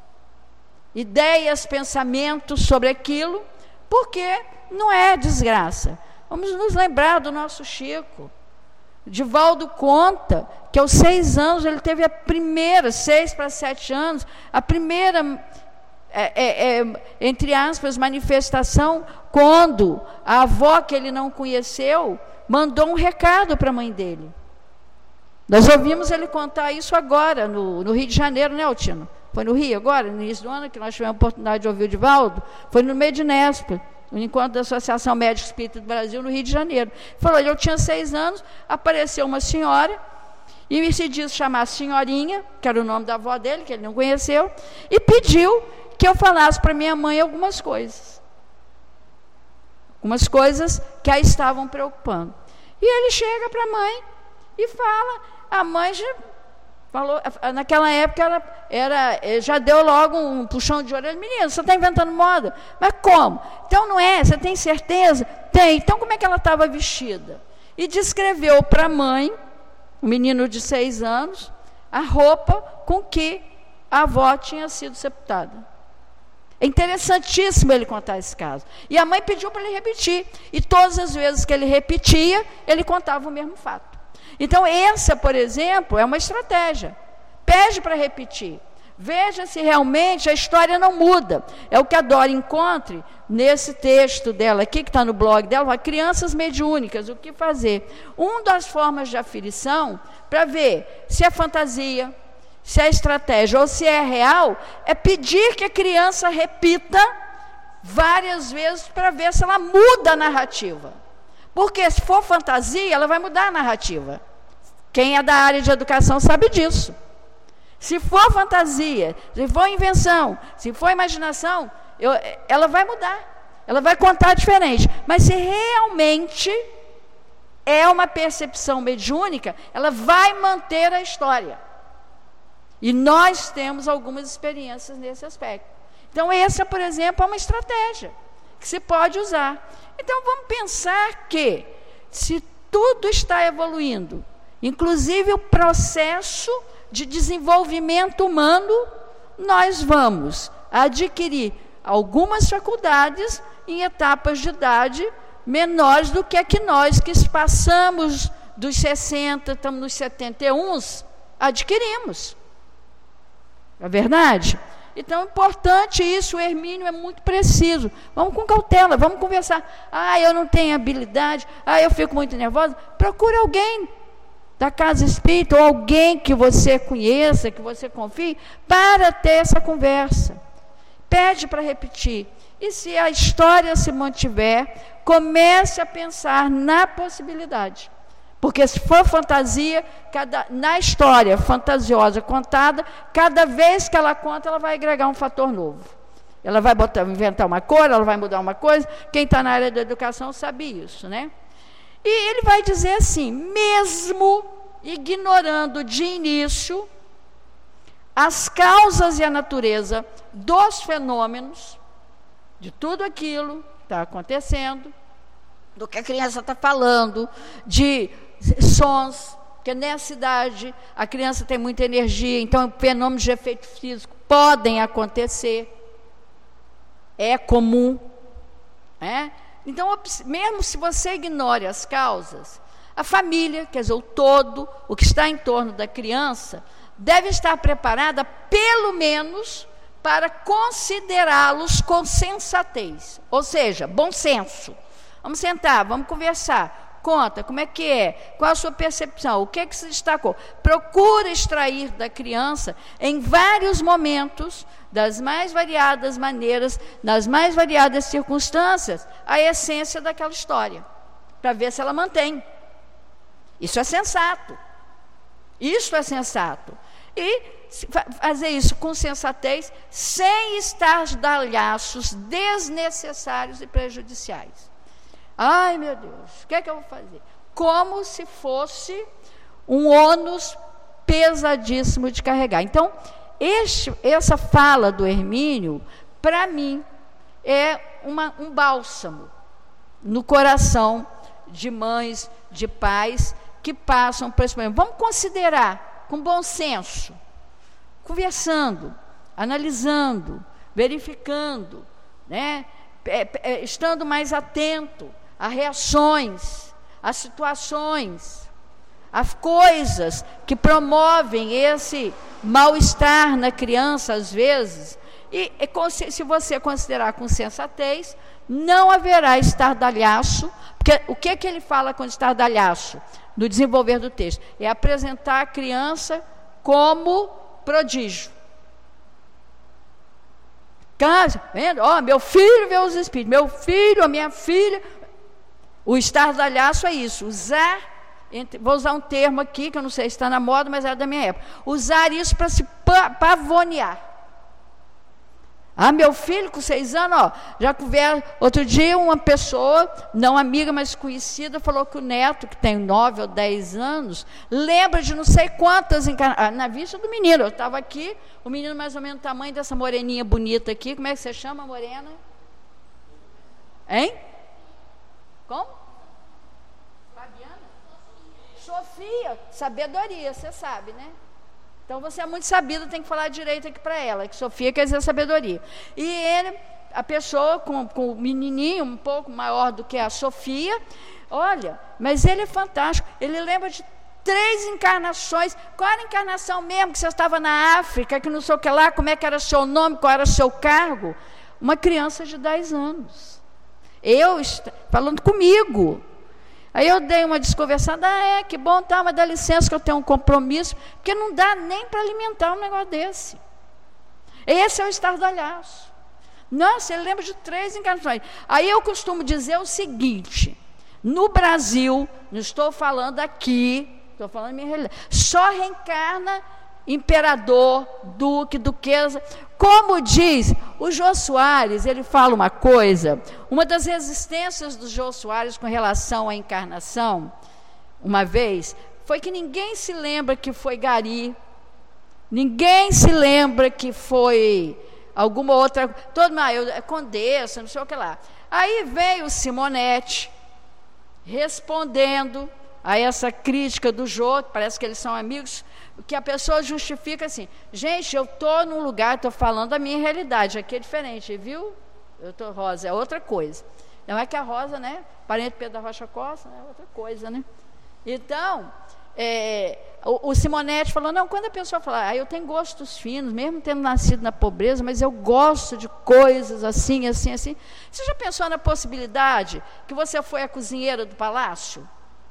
ideias, pensamentos sobre aquilo, porque não é desgraça. Vamos nos lembrar do nosso Chico. Divaldo conta que aos seis anos ele teve a primeira, seis para sete anos, a primeira, é, é, é, entre aspas, manifestação, quando a avó que ele não conheceu mandou um recado para a mãe dele. Nós ouvimos ele contar isso agora, no, no Rio de Janeiro, né, Altino? Foi no Rio agora, no início do ano, que nós tivemos a oportunidade de ouvir o Divaldo, foi no Medinesp, no encontro da Associação Médica Espírita do Brasil, no Rio de Janeiro. Falou, eu tinha seis anos, apareceu uma senhora, e me se diz chamar Senhorinha, que era o nome da avó dele, que ele não conheceu, e pediu que eu falasse para minha mãe algumas coisas. Algumas coisas que a estavam preocupando. E ele chega para a mãe e fala, a mãe já falou, naquela época ela era, já deu logo um puxão de orelha, menina, você está inventando moda, mas como? Então não é, você tem certeza? Tem, então como é que ela estava vestida? E descreveu para a mãe, um menino de seis anos, a roupa com que a avó tinha sido sepultada. É interessantíssimo ele contar esse caso. E a mãe pediu para ele repetir, e todas as vezes que ele repetia, ele contava o mesmo fato. Então, essa, por exemplo, é uma estratégia. Pede para repetir. Veja se realmente a história não muda. É o que a Dora Encontre, nesse texto dela aqui, que está no blog dela, fala, crianças mediúnicas, o que fazer? Uma das formas de aferição, para ver se é fantasia, se é estratégia ou se é real, é pedir que a criança repita várias vezes para ver se ela muda a narrativa. Porque se for fantasia, ela vai mudar a narrativa. Quem é da área de educação sabe disso. Se for fantasia, se for invenção, se for imaginação, eu, ela vai mudar. Ela vai contar diferente. Mas se realmente é uma percepção mediúnica, ela vai manter a história. E nós temos algumas experiências nesse aspecto. Então, essa, por exemplo, é uma estratégia que se pode usar. Então, vamos pensar que, se tudo está evoluindo, inclusive o processo de desenvolvimento humano, nós vamos adquirir algumas faculdades em etapas de idade menores do que a que nós, que passamos dos sessenta, estamos nos setenta e um, adquirimos. É verdade? Então, é importante isso, o Hermínio é muito preciso. Vamos com cautela, vamos conversar. Ah, eu não tenho habilidade, ah, eu fico muito nervosa. Procure alguém da casa espírita, ou alguém que você conheça, que você confie, para ter essa conversa. Pede para repetir. E se a história se mantiver, comece a pensar na possibilidade. Porque se for fantasia, cada, na história fantasiosa contada, cada vez que ela conta, ela vai agregar um fator novo. Ela vai botar, inventar uma cor, ela vai mudar uma coisa. Quem está na área da educação sabe isso, né? E ele vai dizer assim, mesmo ignorando de início as causas e a natureza dos fenômenos, de tudo aquilo que está acontecendo, do que a criança está falando, de sons, porque nessa idade a criança tem muita energia, então fenômenos de efeito físico podem acontecer, é comum, né? Então, mesmo se você ignore as causas, a família, quer dizer, o todo, o que está em torno da criança, deve estar preparada, pelo menos, para considerá-los com sensatez, ou seja, bom senso. Vamos sentar, vamos conversar. Conta, como é que é? Qual a sua percepção? O que é que se destacou? Procura extrair da criança, em vários momentos, das mais variadas maneiras, nas mais variadas circunstâncias, a essência daquela história, para ver se ela mantém. Isso é sensato. Isso é sensato. E fazer isso com sensatez, sem estardalhaços desnecessários e prejudiciais. Ai, meu Deus, o que é que eu vou fazer? Como se fosse um ônus pesadíssimo de carregar. Então, este, essa fala do Hermínio, para mim, é uma, um bálsamo no coração de mães, de pais que passam por esse problema. Vamos considerar com bom senso, conversando, analisando, verificando, né? Estando mais atento a reações, a situações, as coisas que promovem esse mal-estar na criança, às vezes. E, e se você considerar com sensatez, não haverá estardalhaço, porque o que, que ele fala com estardalhaço no desenvolver do texto? É apresentar a criança como prodígio. Casa, vendo? Ó, meu filho vê os espíritos, meu filho, a minha filha. O estardalhaço é isso, usar, vou usar um termo aqui, que eu não sei se está na moda, mas era da minha época, usar isso para se pavonear. Ah, meu filho com seis anos, ó, já conversa. Outro dia uma pessoa, não amiga, mas conhecida, falou que o neto, que tem nove ou dez anos, lembra de não sei quantas encarnações, na vista do menino. Eu estava aqui, o menino mais ou menos do tamanho dessa moreninha bonita aqui. Como é que você chama, morena? Hein? Como? Fabiana? Sofia, sabedoria, você sabe, né? Então, você é muito sabida, tem que falar direito aqui para ela, que Sofia quer dizer sabedoria. E ele, a pessoa com, com o menininho um pouco maior do que a Sofia, olha, mas ele é fantástico, ele lembra de três encarnações. Qual era a encarnação mesmo, que você estava na África, que não sei o que lá, como é que era seu nome, qual era seu cargo? Uma criança de dez anos. Eu, falando comigo. Aí eu dei uma desconversada, ah, é, que bom, tá, mas dá licença que eu tenho um compromisso, porque não dá nem para alimentar um negócio desse. Esse é o estardalhaço. Nossa, ele lembra de três encarnações. Aí eu costumo dizer o seguinte, no Brasil, não estou falando aqui, estou falando minha realidade, só reencarna imperador, duque, duquesa. Como diz o Jô Soares, ele fala uma coisa, uma das resistências do Jô Soares com relação à encarnação, uma vez, foi que ninguém se lembra que foi Gari, ninguém se lembra que foi alguma outra, todo mundo, eu, Condessa, não sei o que lá. Aí veio Simonetti, respondendo a essa crítica do Jô, parece que eles são amigos, que a pessoa justifica assim, gente, eu estou num lugar, estou falando a minha realidade, aqui é diferente, viu? Eu estou Rosa, é outra coisa. Não é que a Rosa, né, parente Pedro da Rocha Costa, é outra coisa, né? Então, é, o, o Simonetti falou, não, quando a pessoa fala, ah, eu tenho gostos finos, mesmo tendo nascido na pobreza, mas eu gosto de coisas assim, assim, assim. Você já pensou na possibilidade que você foi a cozinheira do palácio?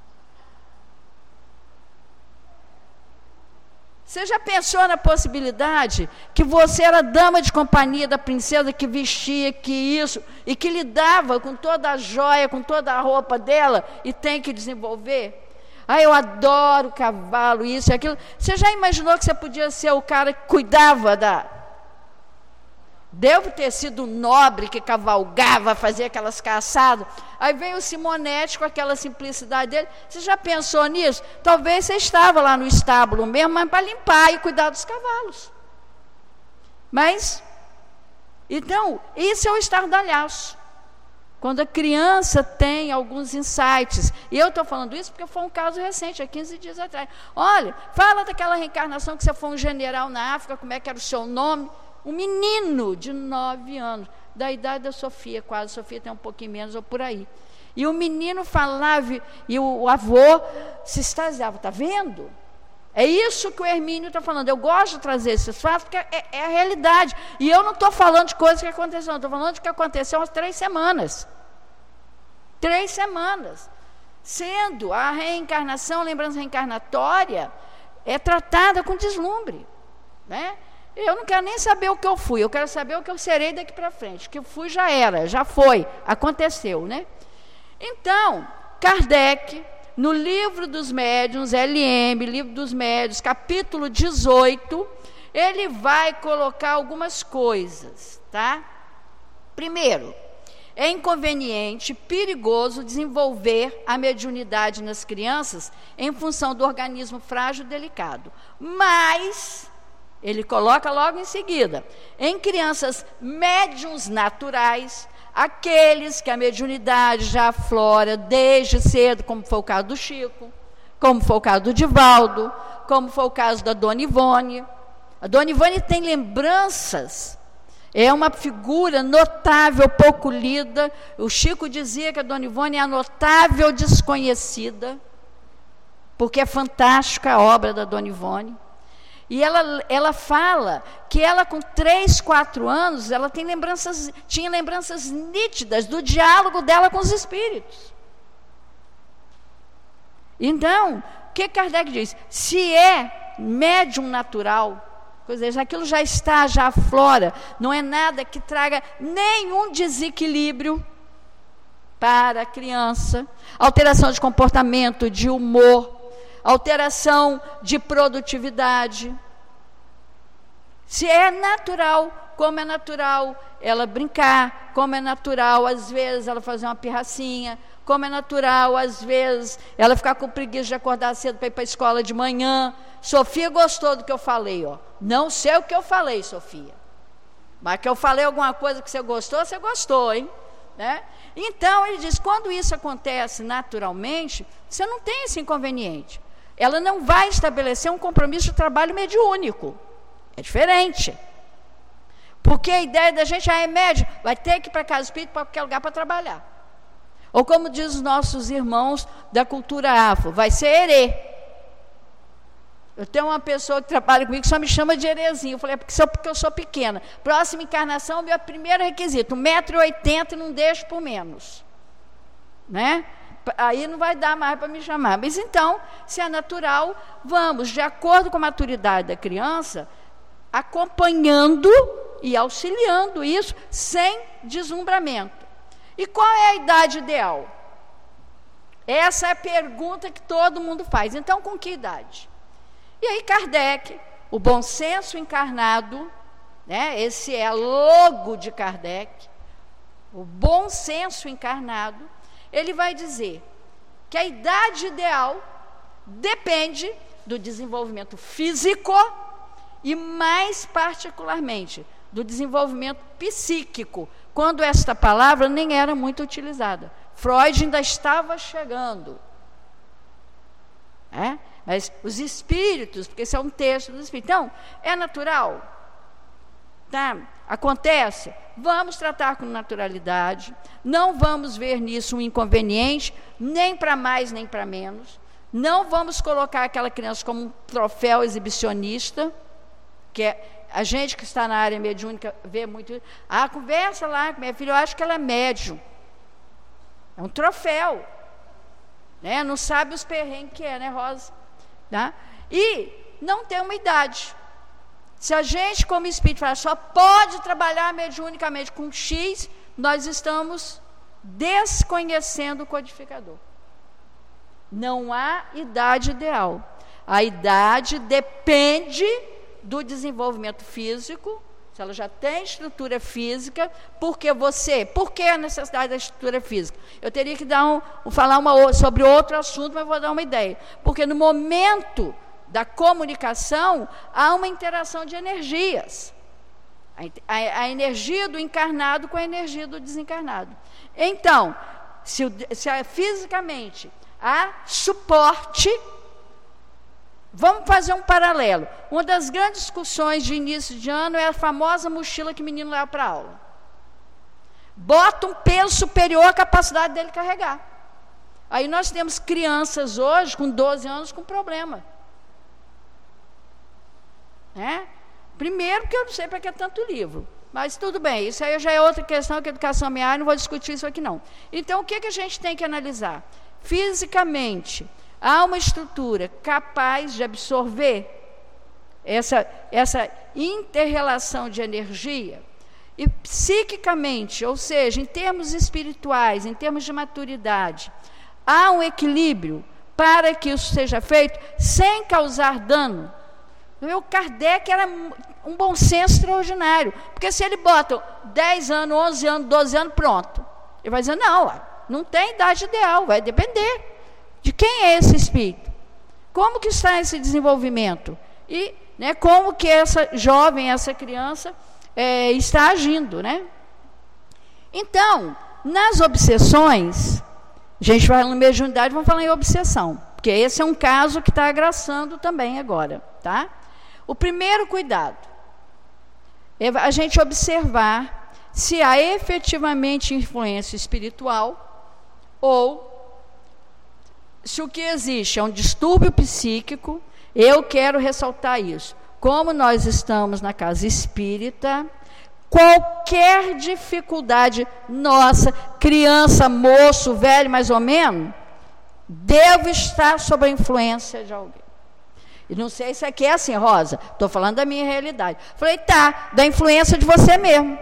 Você já pensou na possibilidade que você era dama de companhia da princesa, que vestia, que isso, e que lidava com toda a joia, com toda a roupa dela, e tem que desenvolver? Ah, eu adoro cavalo, isso e aquilo. Você já imaginou que você podia ser o cara que cuidava da... Devo ter sido um nobre que cavalgava, fazia aquelas caçadas. Aí vem o Simonetti com aquela simplicidade dele. Você já pensou nisso? Talvez você estava lá no estábulo mesmo, mas para limpar e cuidar dos cavalos. Mas, então, isso é o estardalhaço. Quando a criança tem alguns insights. E eu estou falando isso porque foi um caso recente, há quinze dias atrás. Olha, fala daquela reencarnação que você foi um general na África, como é que era o seu nome? Um menino de nove anos, da idade da Sofia, quase, Sofia tem um pouquinho menos, ou por aí. E o menino falava, e o, o avô se extasiava, está vendo? É isso que o Hermínio está falando. Eu gosto de trazer esses fatos, porque é, é a realidade. E eu não estou falando de coisas que aconteceram, estou falando de que aconteceu há três semanas. Três semanas. Sendo a reencarnação, a lembrança reencarnatória, é tratada com deslumbre, né? Eu não quero nem saber o que eu fui, eu quero saber o que eu serei daqui para frente. O que eu fui já era, já foi, aconteceu, né? Então, Kardec, no Livro dos Médiuns, L M, Livro dos Médiuns, capítulo dezoito, ele vai colocar algumas coisas, tá? Primeiro, é inconveniente, perigoso desenvolver a mediunidade nas crianças em função do organismo frágil e delicado. Mas... ele coloca logo em seguida, em crianças médiuns naturais, aqueles que a mediunidade já aflora desde cedo, como foi o caso do Chico, como foi o caso do Divaldo, como foi o caso da Dona Ivone. A Dona Ivone tem lembranças, é uma figura notável, pouco lida. O Chico dizia que a Dona Ivone é a notável desconhecida, porque é fantástica a obra da Dona Ivone. E ela, ela fala que ela, com três, quatro anos, ela tem lembranças, tinha lembranças nítidas do diálogo dela com os espíritos. Então, o que Kardec diz? Se é médium natural, ou seja, aquilo já está, já aflora, não é nada que traga nenhum desequilíbrio para a criança, alteração de comportamento, de humor, alteração de produtividade. Se é natural, como é natural ela brincar, como é natural, às vezes, ela fazer uma pirracinha, como é natural, às vezes, ela ficar com preguiça de acordar cedo para ir para a escola de manhã. Sofia gostou do que eu falei, ó. Não sei o que eu falei, Sofia, mas que eu falei alguma coisa que você gostou, você gostou, hein? Né? Então, ele diz, quando isso acontece naturalmente, você não tem esse inconveniente. Ela não vai estabelecer um compromisso de trabalho mediúnico. É diferente. Porque a ideia da gente, ah, é médium, vai ter que ir para casa espírita, para qualquer lugar para trabalhar. Ou como diz os nossos irmãos da cultura afro, vai ser herê. Eu tenho uma pessoa que trabalha comigo que só me chama de herezinho. Eu falei, é porque, só porque eu sou pequena. Próxima encarnação, meu primeiro requisito, um metro e oitenta e não deixo por menos. Né? Aí não vai dar mais para me chamar. Mas então, se é natural, vamos, de acordo com a maturidade da criança, acompanhando e auxiliando isso, sem deslumbramento. E qual é a idade ideal? Essa é a pergunta que todo mundo faz. Então, com que idade? E aí Kardec, o bom senso encarnado, né, esse é logo de Kardec, o bom senso encarnado, ele vai dizer que a idade ideal depende do desenvolvimento físico e, mais particularmente, do desenvolvimento psíquico, quando esta palavra nem era muito utilizada. Freud ainda estava chegando. É? Mas os espíritos, porque esse é um texto dos espíritos. Então, é natural? Tá? Acontece? Vamos tratar com naturalidade, não vamos ver nisso um inconveniente, nem para mais, nem para menos. Não vamos colocar aquela criança como um troféu exibicionista, que é a gente que está na área mediúnica vê muito. Ah, conversa lá com minha filha, eu acho que ela é médium. É um troféu. Né? Não sabe os perrengues que é, né, Rosa? Tá? E não tem uma idade. Se a gente, como espírito, fala, só pode trabalhar mediunicamente com X, nós estamos desconhecendo o codificador. Não há idade ideal. A idade depende do desenvolvimento físico, se ela já tem estrutura física, porque você, por que a necessidade da estrutura física? Eu teria que dar um, falar uma, sobre outro assunto, mas vou dar uma ideia. Porque no momento da comunicação, há uma interação de energias. A, a, a energia do encarnado com a energia do desencarnado. Então, se, se fisicamente há suporte, vamos fazer um paralelo. Uma das grandes discussões de início de ano é a famosa mochila que o menino leva para a aula. Bota um peso superior à capacidade dele carregar. Aí nós temos crianças hoje, com doze anos, com problema. Né? Primeiro, porque eu não sei para que é tanto livro. Mas tudo bem, isso aí já é outra questão, que a educação é minha área, não vou discutir isso aqui não. Então, o que, que a gente tem que analisar? Fisicamente, há uma estrutura capaz de absorver essa, essa inter-relação de energia, e psiquicamente, ou seja, em termos espirituais, em termos de maturidade, há um equilíbrio para que isso seja feito sem causar dano. O Kardec era um bom senso extraordinário, porque se ele bota dez anos, onze anos, doze anos, pronto. Ele vai dizer, não, não tem idade ideal, vai depender de quem é esse espírito, como que está esse desenvolvimento e, né, como que essa jovem, essa criança é, está agindo, né? Então, nas obsessões, a gente vai na mediunidade, vamos falar em obsessão, porque esse é um caso que está agraçando também agora, tá? O primeiro cuidado é a gente observar se há efetivamente influência espiritual ou se o que existe é um distúrbio psíquico. Eu quero ressaltar isso. Como nós estamos na casa espírita, qualquer dificuldade nossa, criança, moço, velho, mais ou menos, devo estar sob a influência de alguém. E não sei se aqui é assim, Rosa, estou falando da minha realidade. Falei, tá, da influência de você mesmo.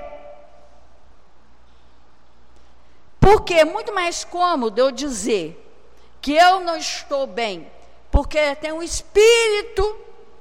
Porque é muito mais cômodo eu dizer que eu não estou bem, porque tem um espírito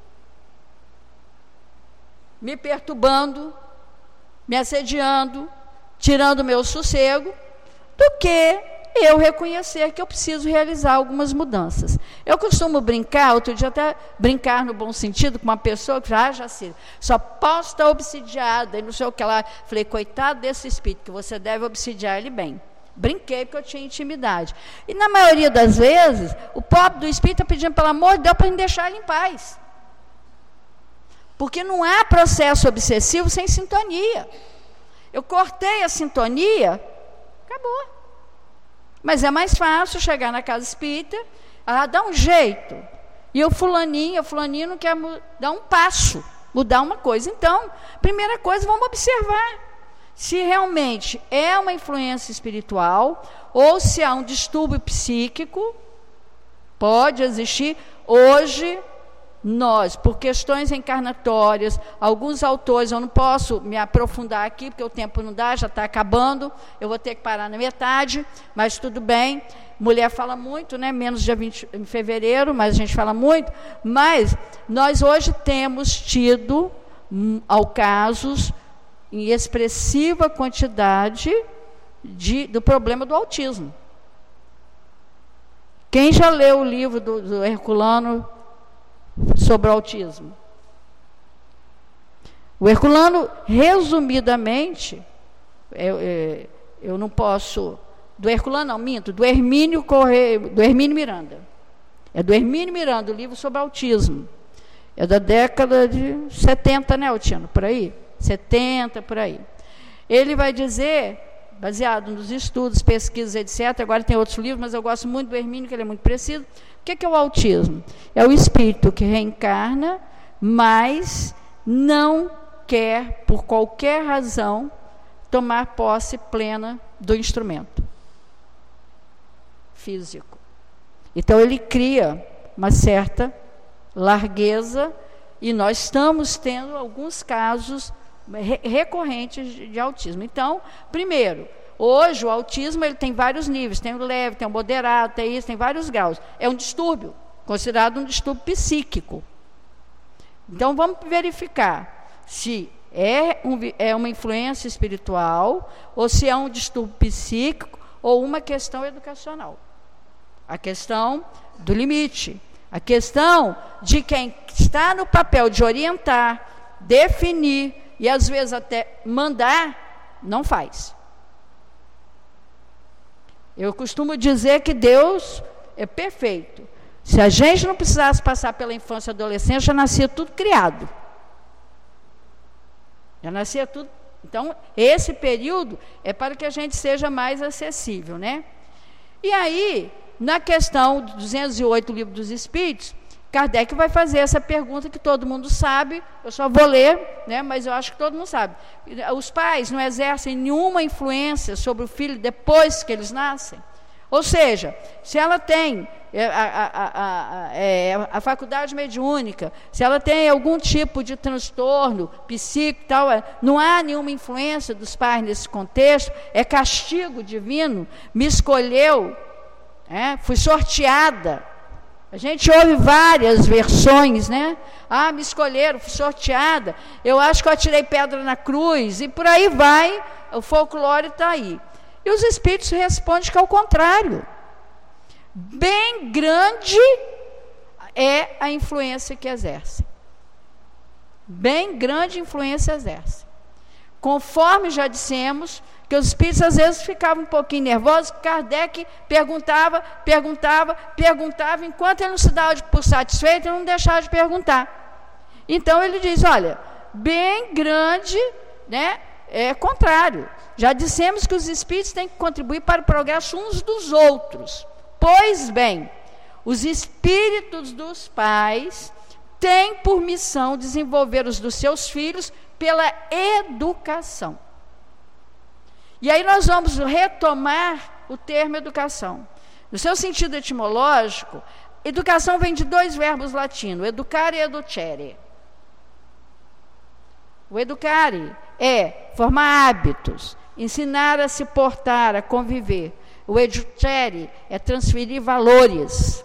me perturbando, me assediando, tirando o meu sossego, do que eu reconhecer que eu preciso realizar algumas mudanças. Eu costumo brincar, outro dia até brincar no bom sentido, com uma pessoa que já, ah, já sei, só posso estar obsidiada, e não sei o que lá. Falei, coitado desse espírito, que você deve obsidiar ele bem. Brinquei porque eu tinha intimidade. E na maioria das vezes, o pobre do espírito está pedindo, pelo amor de Deus, para deixar ele em paz. Porque não há processo obsessivo sem sintonia. Eu cortei a sintonia, acabou. Mas é mais fácil chegar na casa espírita, ah, dá um jeito. E o fulaninho, o fulaninho não quer dar um passo, mudar uma coisa. Então, primeira coisa, vamos observar se realmente é uma influência espiritual ou se há um distúrbio psíquico. Pode existir. Hoje, nós, por questões encarnatórias, alguns autores, eu não posso me aprofundar aqui, porque o tempo não dá, já está acabando, eu vou ter que parar na metade, mas tudo bem. Mulher fala muito, né? Menos dia vinte em fevereiro, mas a gente fala muito. Mas nós hoje temos tido, hum, ao casos, em expressiva quantidade, de, do problema do autismo. Quem já leu o livro do, do Herculano sobre o autismo? O Herculano, resumidamente, eu, eu, eu não posso... Do Herculano, não, minto, do Hermínio, Correia, do Hermínio Miranda. É do Hermínio Miranda, o livro sobre autismo. É da década de setenta, né, Altino? Por aí? setenta, por aí. Ele vai dizer, baseado nos estudos, pesquisas, etcétera. Agora tem outros livros, mas eu gosto muito do Hermínio, que ele é muito preciso. O que é o autismo? É o espírito que reencarna, mas não quer, por qualquer razão, tomar posse plena do instrumento físico. Então, ele cria uma certa largueza, e nós estamos tendo alguns casos re recorrentes de, de autismo. Então, primeiro, hoje o autismo ele tem vários níveis, tem o leve, tem o moderado, tem isso, tem vários graus. É um distúrbio, considerado um distúrbio psíquico. Então, vamos verificar se é, um, é uma influência espiritual, ou se é um distúrbio psíquico, ou uma questão educacional. A questão do limite. A questão de quem está no papel de orientar, definir e às vezes até mandar, não faz. Eu costumo dizer que Deus é perfeito. Se a gente não precisasse passar pela infância e adolescência, já nascia tudo criado. Já nascia tudo. Então, esse período é para que a gente seja mais acessível, né? E aí, na questão duzentos e oito do Livro dos Espíritos, Kardec vai fazer essa pergunta que todo mundo sabe, eu só vou ler, né, mas eu acho que todo mundo sabe. Os pais não exercem nenhuma influência sobre o filho depois que eles nascem? Ou seja, se ela tem a, a, a, a, a faculdade mediúnica, se ela tem algum tipo de transtorno psíquico e tal, não há nenhuma influência dos pais nesse contexto, é castigo divino, me escolheu, é, fui sorteada. A gente ouve várias versões, né? Ah, me escolheram, fui sorteada, eu acho que eu atirei pedra na cruz, e por aí vai, o folclore está aí. E os espíritos respondem que é o contrário. Bem grande é a influência que exercem. Bem grande influência exerce. Conforme já dissemos, Porque os espíritos às vezes ficavam um pouquinho nervosos, Kardec perguntava, perguntava, perguntava, enquanto ele não se dava por satisfeito, ele não deixava de perguntar. Então ele diz, olha, bem grande, né, é contrário. Já dissemos que os espíritos têm que contribuir para o progresso uns dos outros. Pois bem, os espíritos dos pais têm por missão desenvolver os dos seus filhos pela educação. E aí nós vamos retomar o termo educação. No seu sentido etimológico, educação vem de dois verbos latinos, educare e educere. O educare é formar hábitos, ensinar a se portar, a conviver. O educere é transferir valores.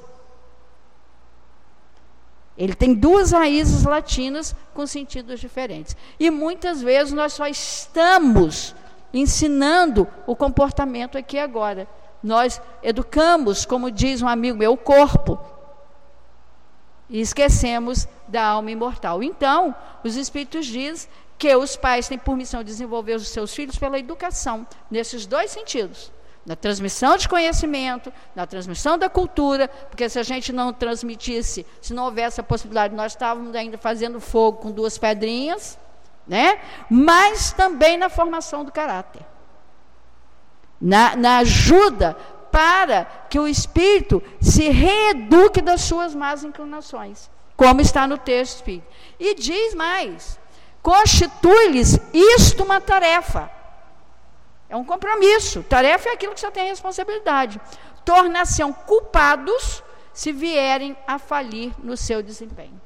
Ele tem duas raízes latinas com sentidos diferentes. E muitas vezes nós só estamos ensinando o comportamento aqui e agora. Nós educamos, como diz um amigo meu, o corpo. E esquecemos da alma imortal. Então, os espíritos dizem que os pais têm por missão desenvolver os seus filhos pela educação, nesses dois sentidos. Na transmissão de conhecimento, na transmissão da cultura, porque se a gente não transmitisse, se não houvesse a possibilidade, nós estávamos ainda fazendo fogo com duas pedrinhas, né? Mas também na formação do caráter. Na, na ajuda para que o espírito se reeduque das suas más inclinações, como está no texto espírita. E diz mais, constitui-lhes isto uma tarefa. É um compromisso. Tarefa é aquilo que você tem responsabilidade. Tornar-se-ão culpados se vierem a falir no seu desempenho.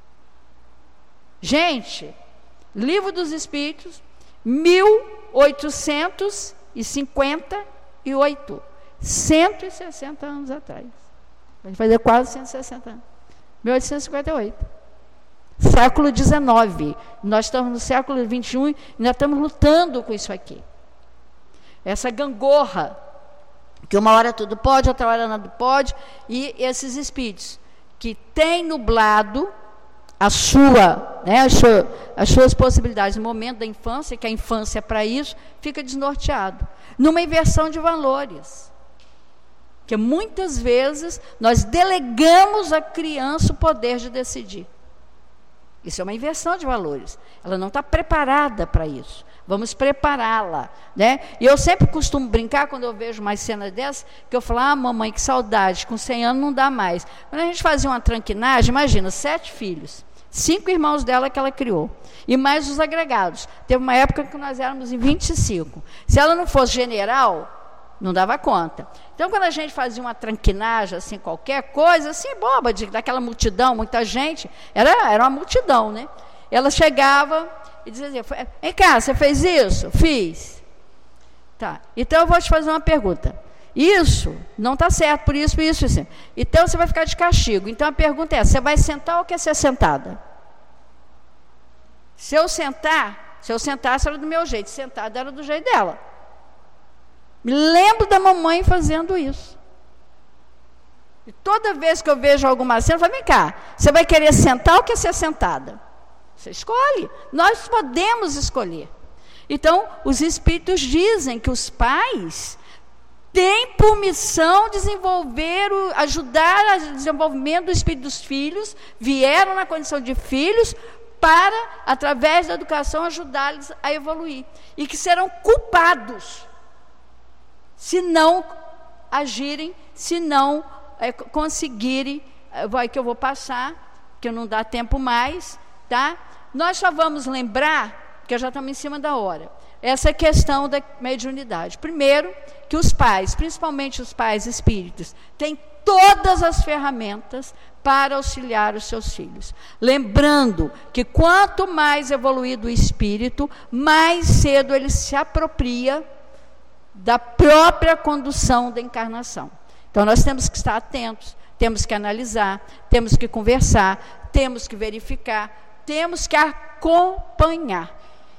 Gente, Livro dos Espíritos, mil oitocentos e cinquenta e oito. cento e sessenta anos atrás. Vai fazer quase cento e sessenta anos. mil oitocentos e cinquenta e oito. Século dezenove. Nós estamos no século vinte e um e ainda estamos lutando com isso aqui. Essa gangorra, que uma hora tudo pode, outra hora nada pode, e esses espíritos que têm nublado a sua, né, as, suas, as suas possibilidades no momento da infância, que a infância é para isso, fica desnorteado. Numa inversão de valores. Porque muitas vezes nós delegamos à criança o poder de decidir. Isso é uma inversão de valores. Ela não está preparada para isso. Vamos prepará-la, né? E eu sempre costumo brincar quando eu vejo mais cenas dessas, que eu falo, ah, mamãe, que saudade, com cem anos não dá mais. Quando a gente fazia uma tranquinagem, imagina, sete filhos, cinco irmãos dela que ela criou, e mais os agregados. Teve uma época que nós éramos em vinte e cinco. Se ela não fosse general, não dava conta. Então, quando a gente fazia uma tranquinagem, assim, qualquer coisa, assim, boba, de, daquela multidão, muita gente, era, era uma multidão, né? Ela chegava e dizia assim, vem cá, você fez isso? Fiz. Tá, então eu vou te fazer uma pergunta. Isso não está certo, por isso, por isso, assim. Então você vai ficar de castigo. Então a pergunta é, você vai sentar ou quer ser sentada? Se eu sentar, se eu sentasse era do meu jeito, sentada era do jeito dela. Me lembro da mamãe fazendo isso. E toda vez que eu vejo alguma cena, eu falo, vem cá, você vai querer sentar ou quer ser sentada? Você escolhe. Nós podemos escolher. Então, os espíritos dizem que os pais têm por missão desenvolver, o, ajudar o desenvolvimento do espírito dos filhos, vieram na condição de filhos, para, através da educação, ajudá-los a evoluir. E que serão culpados se não agirem, se não é, conseguirem, vai que eu vou passar, que não dá tempo mais, tá? Nós só vamos lembrar, que já estamos em cima da hora, essa questão da mediunidade. Primeiro, que os pais, principalmente os pais espíritos, têm todas as ferramentas para auxiliar os seus filhos. Lembrando que quanto mais evoluído o espírito, mais cedo ele se apropria da própria condução da encarnação. Então nós temos que estar atentos, temos que analisar, temos que conversar, temos que verificar, temos que acompanhar.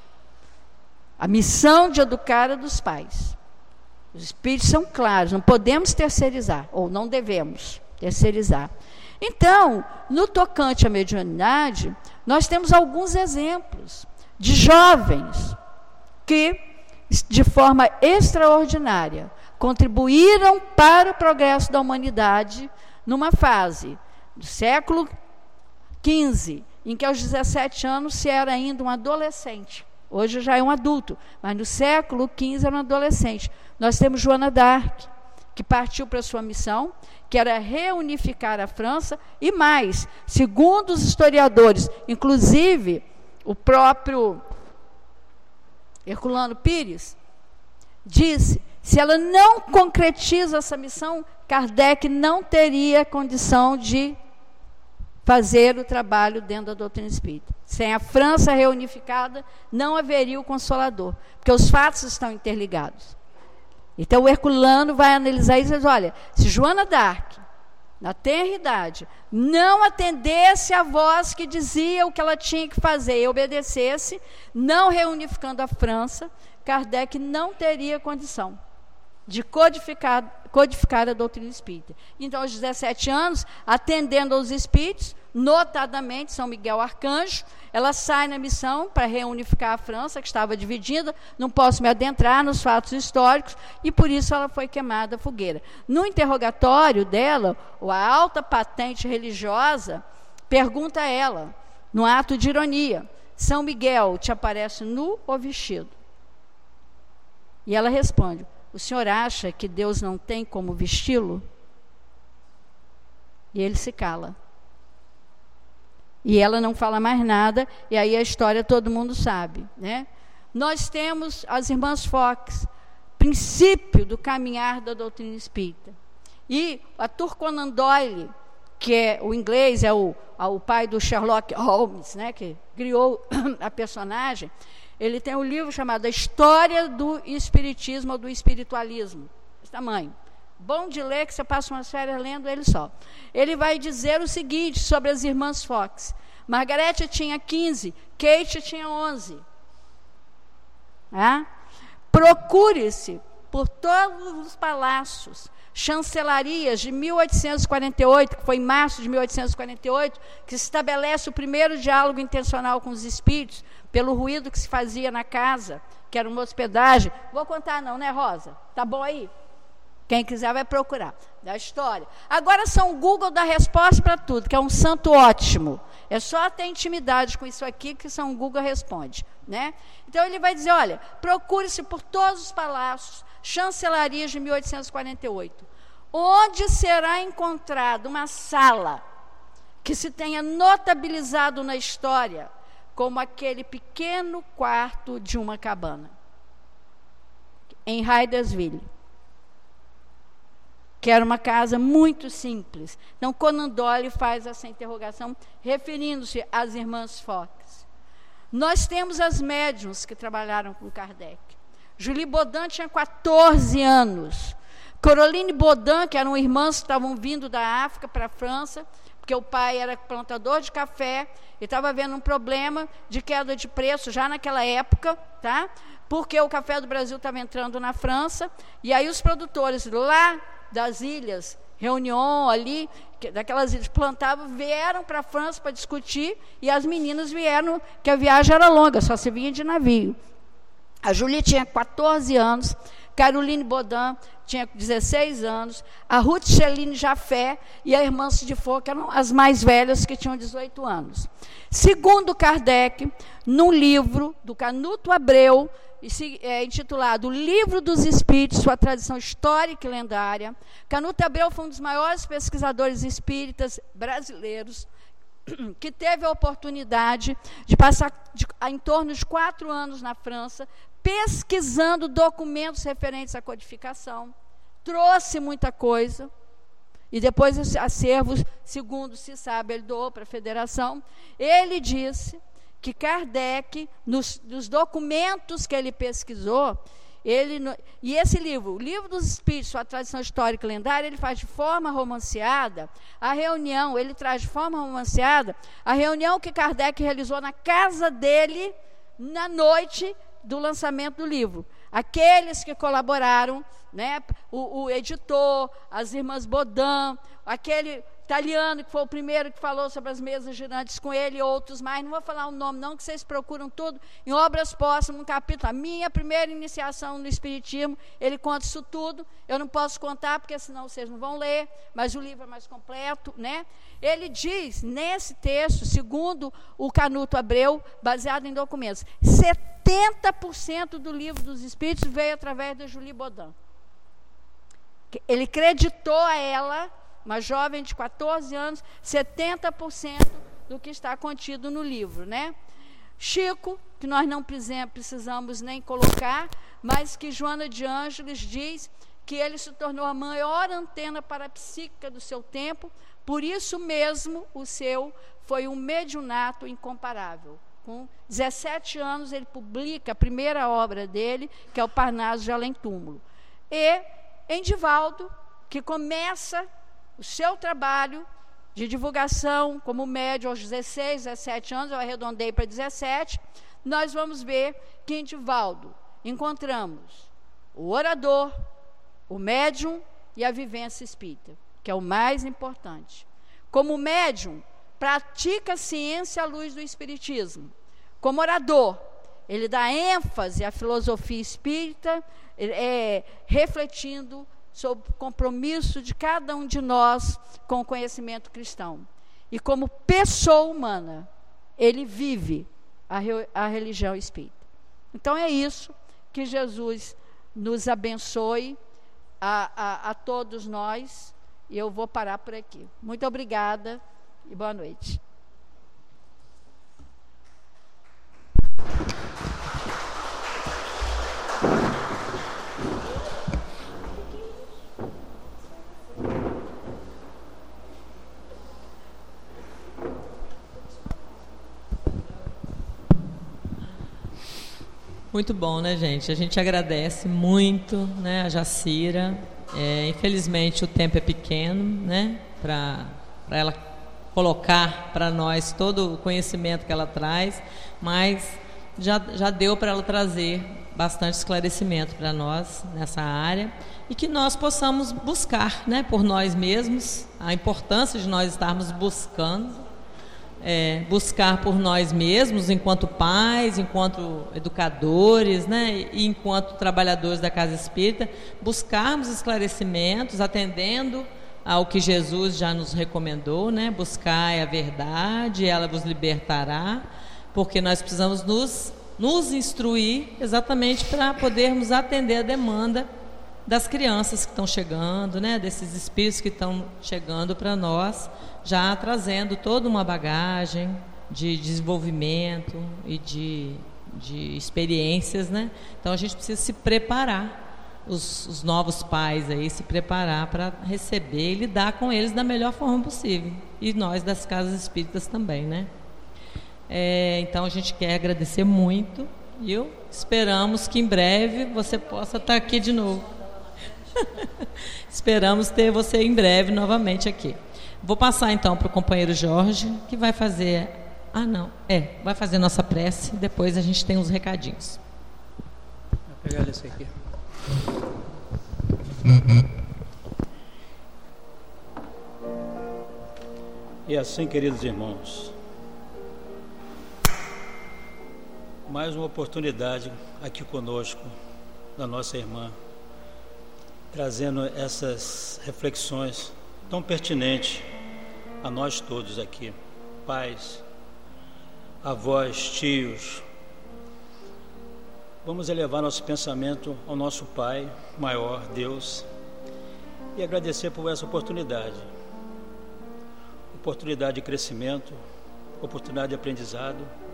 A missão de educar é dos pais. Os espíritos são claros, não podemos terceirizar, ou não devemos terceirizar. Então, no tocante à mediunidade, nós temos alguns exemplos de jovens que de forma extraordinária, contribuíram para o progresso da humanidade numa fase do século quinze, em que aos dezessete anos se era ainda um adolescente. Hoje já é um adulto, mas no século quinze era um adolescente. Nós temos Joana d'Arc, que partiu para a sua missão, que era reunificar a França, e mais, segundo os historiadores, inclusive o próprio Herculano Pires, disse, se ela não concretiza essa missão, Kardec não teria condição de fazer o trabalho dentro da doutrina espírita. Sem a França reunificada, não haveria o Consolador, porque os fatos estão interligados. Então, o Herculano vai analisar isso e diz, olha, se Joana d'Arc, na tenra idade, não atendesse a voz que dizia o que ela tinha que fazer e obedecesse, não reunificando a França, Kardec não teria condição de codificar, codificar a doutrina espírita. Então, aos dezessete anos, atendendo aos espíritos, notadamente São Miguel Arcanjo, ela sai na missão para reunificar a França, que estava dividida, não posso me adentrar nos fatos históricos, e por isso ela foi queimada à fogueira. No interrogatório dela, a alta patente religiosa pergunta a ela, no ato de ironia, São Miguel te aparece nu ou vestido? E ela responde, o senhor acha que Deus não tem como vesti-lo? E ele se cala. E ela não fala mais nada, e aí a história todo mundo sabe, né? Nós temos as irmãs Fox, princípio do caminhar da doutrina espírita. E Arthur Conan Doyle, que é o inglês, é o, o pai do Sherlock Holmes, né, que criou a personagem, ele tem um livro chamado A História do Espiritismo ou do Espiritualismo, desse tamanho. Bom de ler, que você passa umas férias lendo ele só. Ele vai dizer o seguinte sobre as irmãs Fox. Margarete tinha quinze, Kate tinha onze. É? Procure-se por todos os palácios, chancelarias de mil oitocentos e quarenta e oito, que foi em março de mil oitocentos e quarenta e oito, que se estabelece o primeiro diálogo intencional com os espíritos, pelo ruído que se fazia na casa, que era uma hospedagem. Vou contar não, né, Rosa? Tá bom aí? Quem quiser vai procurar, da história. Agora São Google dá resposta para tudo, que é um santo ótimo. É só ter intimidade com isso aqui que São Google responde, né? Então ele vai dizer, olha, procure-se por todos os palácios, chancelarias de mil oitocentos e quarenta e oito, onde será encontrada uma sala que se tenha notabilizado na história como aquele pequeno quarto de uma cabana, em Hydesville, que era uma casa muito simples. Então, Conan Doyle faz essa interrogação, referindo-se às irmãs Fox. Nós temos as médiuns que trabalharam com Kardec. Julie Baudin tinha quatorze anos. Caroline Baudin, que eram irmãs que estavam vindo da África para a França, porque o pai era plantador de café, e estava havendo um problema de queda de preço já naquela época, tá? Porque o café do Brasil estava entrando na França, e aí os produtores lá das ilhas, Réunion ali, que, daquelas ilhas, plantavam, vieram para a França para discutir, e as meninas vieram, que a viagem era longa, só se vinha de navio. A Julie tinha quatorze anos, Caroline Baudin tinha dezesseis anos, a Ruth Cheline Jafé e a irmã Sidifo, que eram as mais velhas, que tinham dezoito anos. Segundo Kardec, num livro do Canuto Abreu, é, intitulado Livro dos Espíritos, sua tradição histórica e lendária, Canuto Abreu foi um dos maiores pesquisadores espíritas brasileiros, que teve a oportunidade de passar de, em torno de quatro anos na França, pesquisando documentos referentes à codificação, trouxe muita coisa, e depois os acervos, segundo se sabe, ele doou para a federação. Ele disse que Kardec, nos, nos documentos que ele pesquisou, ele, e esse livro, o Livro dos Espíritos, sua tradição histórica e lendária, ele faz de forma romanceada a reunião, ele traz de forma romanceada a reunião que Kardec realizou na casa dele na noite do lançamento do livro. Aqueles que colaboraram, né, o, o editor, as irmãs Baudin, aquele, italiano, que foi o primeiro que falou sobre as mesas girantes com ele, e outros mais, não vou falar o nome não, que vocês procuram tudo, em Obras Póstumas, no capítulo, a minha primeira iniciação no Espiritismo, ele conta isso tudo, eu não posso contar, porque senão vocês não vão ler, mas o livro é mais completo, né? Ele diz, nesse texto, segundo o Canuto Abreu, baseado em documentos, setenta por cento do Livro dos Espíritos veio através da Julie Baudin. Ele creditou a ela, uma jovem de quatorze anos, setenta por cento do que está contido no livro, né? Chico, que nós não precisamos nem colocar, mas que Joana de Ângeles diz que ele se tornou a maior antena parapsíquica do seu tempo, por isso mesmo o seu foi um mediunato incomparável. Com dezessete anos ele publica a primeira obra dele, que é o Parnaso de Além Túmulo. E em Divaldo, que começa o seu trabalho de divulgação como médium aos dezesseis, dezessete anos, eu arredondei para dezessete, nós vamos ver que em Divaldo encontramos o orador, o médium e a vivência espírita, que é o mais importante. Como médium, pratica a ciência à luz do espiritismo. Como orador, ele dá ênfase à filosofia espírita, é, refletindo sobre o compromisso de cada um de nós com o conhecimento cristão. E como pessoa humana, ele vive a, a religião espírita. Então é isso, que Jesus nos abençoe a, a, a todos nós, e eu vou parar por aqui. Muito obrigada e boa noite. Muito bom, né, gente? A gente agradece muito, né, a Jacira. É, infelizmente o tempo é pequeno, né, para ela colocar para nós todo o conhecimento que ela traz, mas já, já deu para ela trazer bastante esclarecimento para nós nessa área, e que nós possamos buscar, né, por nós mesmos, a importância de nós estarmos buscando, É, buscar por nós mesmos, enquanto pais, enquanto educadores, né, e enquanto trabalhadores da Casa Espírita, buscarmos esclarecimentos, atendendo ao que Jesus já nos recomendou, né, buscai a verdade, ela vos libertará, porque nós precisamos nos, nos instruir exatamente para podermos atender a demanda das crianças que estão chegando, né, desses espíritos que estão chegando para nós, já trazendo toda uma bagagem de desenvolvimento e de, de experiências, né? Então a gente precisa se preparar, os, os novos pais aí, se preparar para receber e lidar com eles da melhor forma possível. E nós das casas espíritas também, né? É, então a gente quer agradecer muito, e eu esperamos que em breve você possa estar aqui de novo. Esperamos ter você em breve novamente aqui. Vou passar então para o companheiro Jorge, que vai fazer, ah não, é, vai fazer nossa prece, depois a gente tem uns recadinhos. Vou pegar esse aqui. E assim, queridos irmãos, mais uma oportunidade aqui conosco, da nossa irmã, trazendo essas reflexões tão pertinentes a nós todos aqui, pais, avós, tios. Vamos elevar nosso pensamento ao nosso Pai maior, Deus, e agradecer por essa oportunidade, oportunidade de crescimento, oportunidade de aprendizado,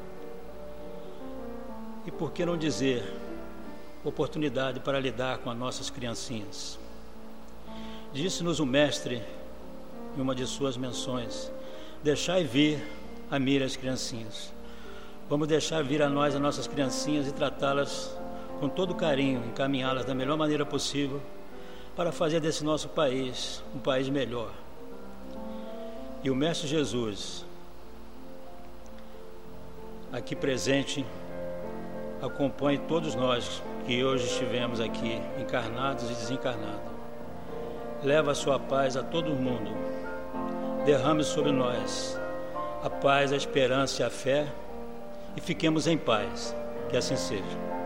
e por que não dizer, oportunidade para lidar com as nossas criancinhas. Disse-nos o Mestre em uma de suas menções: deixai vir a mim as criancinhas. Vamos deixar vir a nós as nossas criancinhas e tratá-las com todo carinho, encaminhá-las da melhor maneira possível para fazer desse nosso país um país melhor. E o Mestre Jesus, aqui presente, acompanhe todos nós que hoje estivemos aqui, encarnados e desencarnados. Leva a sua paz a todo mundo, derrame sobre nós a paz, a esperança e a fé, e fiquemos em paz. Que assim seja.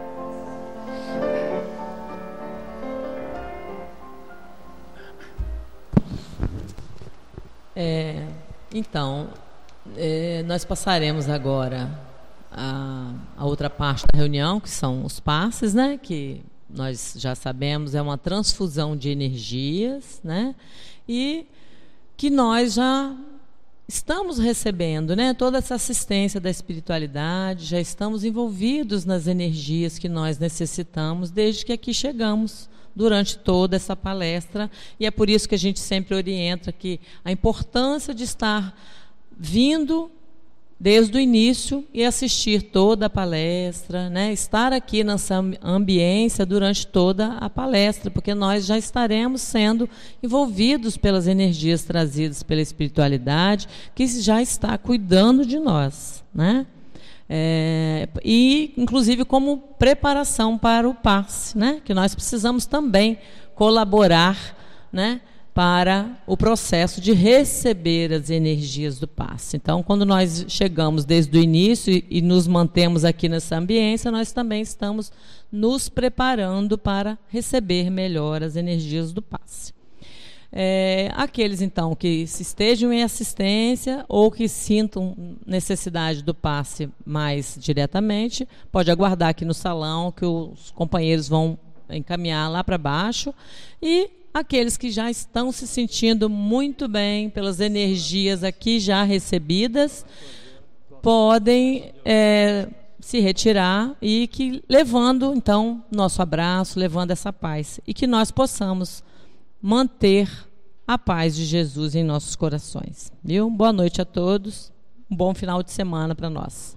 É, então, é, nós passaremos agora a, a outra parte da reunião, que são os passes, né? Que nós já sabemos é uma transfusão de energias, né? E que nós já estamos recebendo, né, toda essa assistência da espiritualidade, já estamos envolvidos nas energias que nós necessitamos desde que aqui chegamos durante toda essa palestra, e é por isso que a gente sempre orienta que a importância de estar vindo desde o início e assistir toda a palestra, né? Estar aqui nessa ambiência durante toda a palestra, porque nós já estaremos sendo envolvidos pelas energias trazidas pela espiritualidade, que já está cuidando de nós, né? É, e, inclusive, como preparação para o passe, né? Que nós precisamos também colaborar, né, para o processo de receber as energias do passe. Então, quando nós chegamos desde o início e, e nos mantemos aqui nessa ambiência, nós também estamos nos preparando para receber melhor as energias do passe. É, aqueles, então, que estejam em assistência ou que sintam necessidade do passe mais diretamente, pode aguardar aqui no salão, que os companheiros vão encaminhar lá para baixo. E aqueles que já estão se sentindo muito bem pelas energias aqui já recebidas, podem é, se retirar e que levando, então, nosso abraço, levando essa paz. E que nós possamos manter a paz de Jesus em nossos corações. Viu? Boa noite a todos. Um bom final de semana para nós.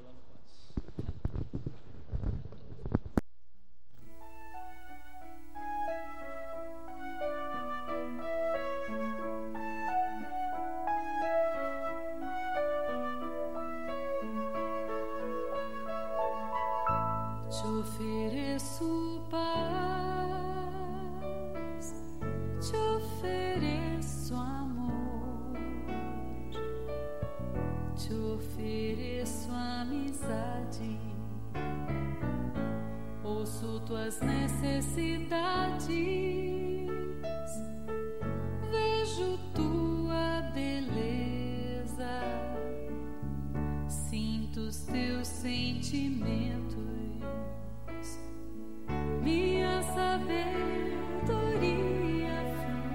Te ofereço paz, te ofereço amor, te ofereço amizade, ouço tuas necessidades, vejo tua beleza, sinto os teus sentimentos. Minha sabedoria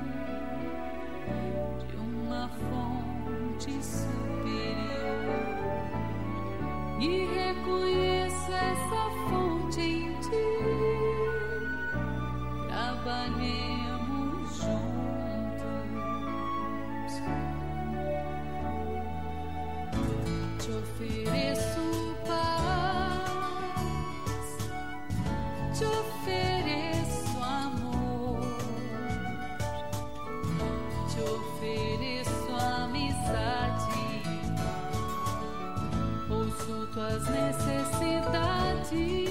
flui de uma fonte superior e reconheço essa fonte em ti. Trabalhemos juntos. Te ofereço te ofereço amor, te ofereço amizade, ouço tuas necessidades,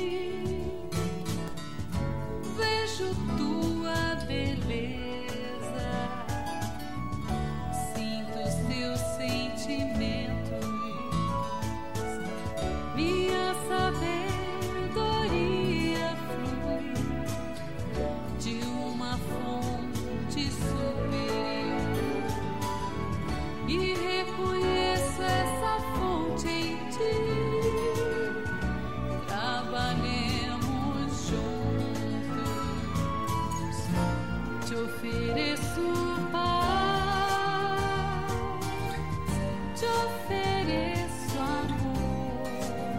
vejo tua beleza, sinto os teus sentimentos, minha sabedoria de uma fonte superior e reconheço essa fonte em ti. Trabalhemos juntos, te ofereço paz, te ofereço amor,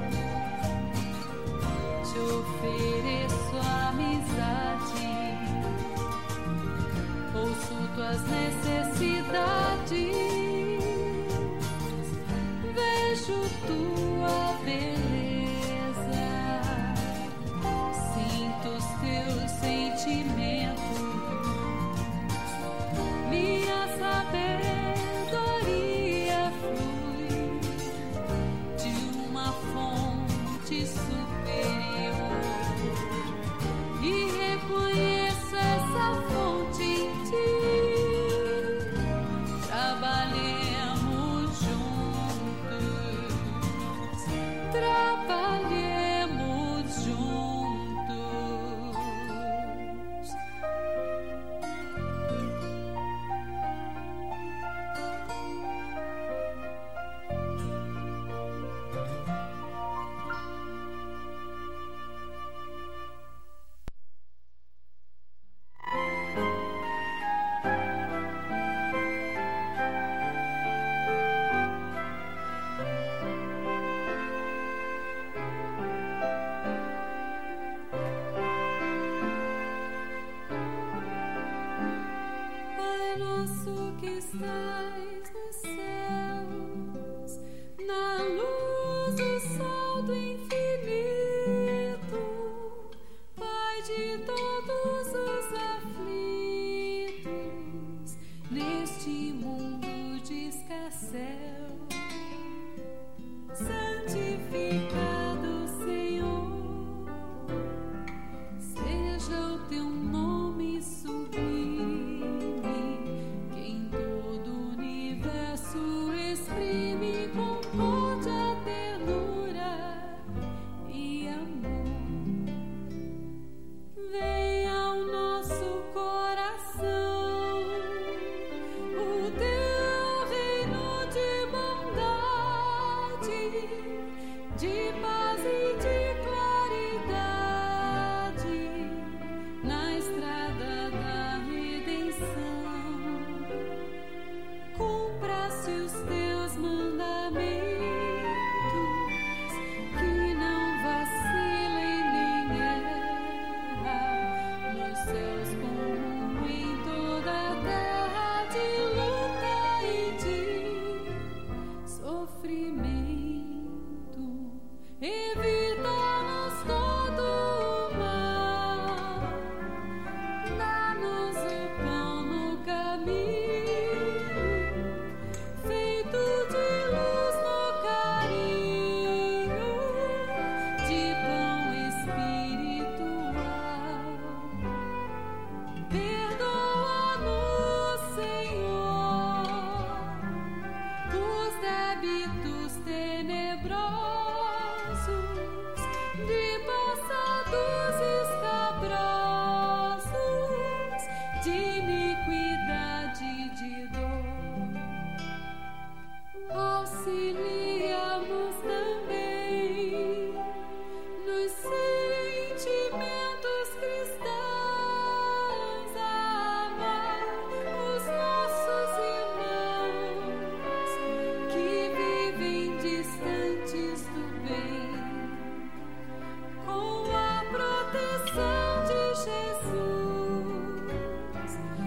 te ofereço amizade, ouço tuas necessidades, vejo tua beleza, sinto os teus sentimentos, minha sabedoria flui de uma fonte superior e reconheço essa fonte em ti. Trabalhemos estás nos céus, na luz do sol do infinito, Pai de todos os aflitos, neste mundo de escassez, santificado Senhor, seja o teu nome sublime, que em todo o universo exprime concórdia, ternura e amor. Venha ao nosso coração o teu reino de bondade, de paz e de claridade, na estrada da redenção. Cumpra-se os teus mandamentos, que não vacilem nem erra, nos céus como em toda a terra, de luta e de sofrimento. Evita-nos todo o mal, dá-nos o pão no caminho, feito de luz no carinho, de pão espiritual. Perdoa-nos, Senhor, os débitos tenebrosos, de passados escabrosos, de iniquidade e de dor. Auxilia-nos também nos sentimentos cristãos, a amar os nossos irmãos que vivem distantes do bem, com a proteção de Jesus,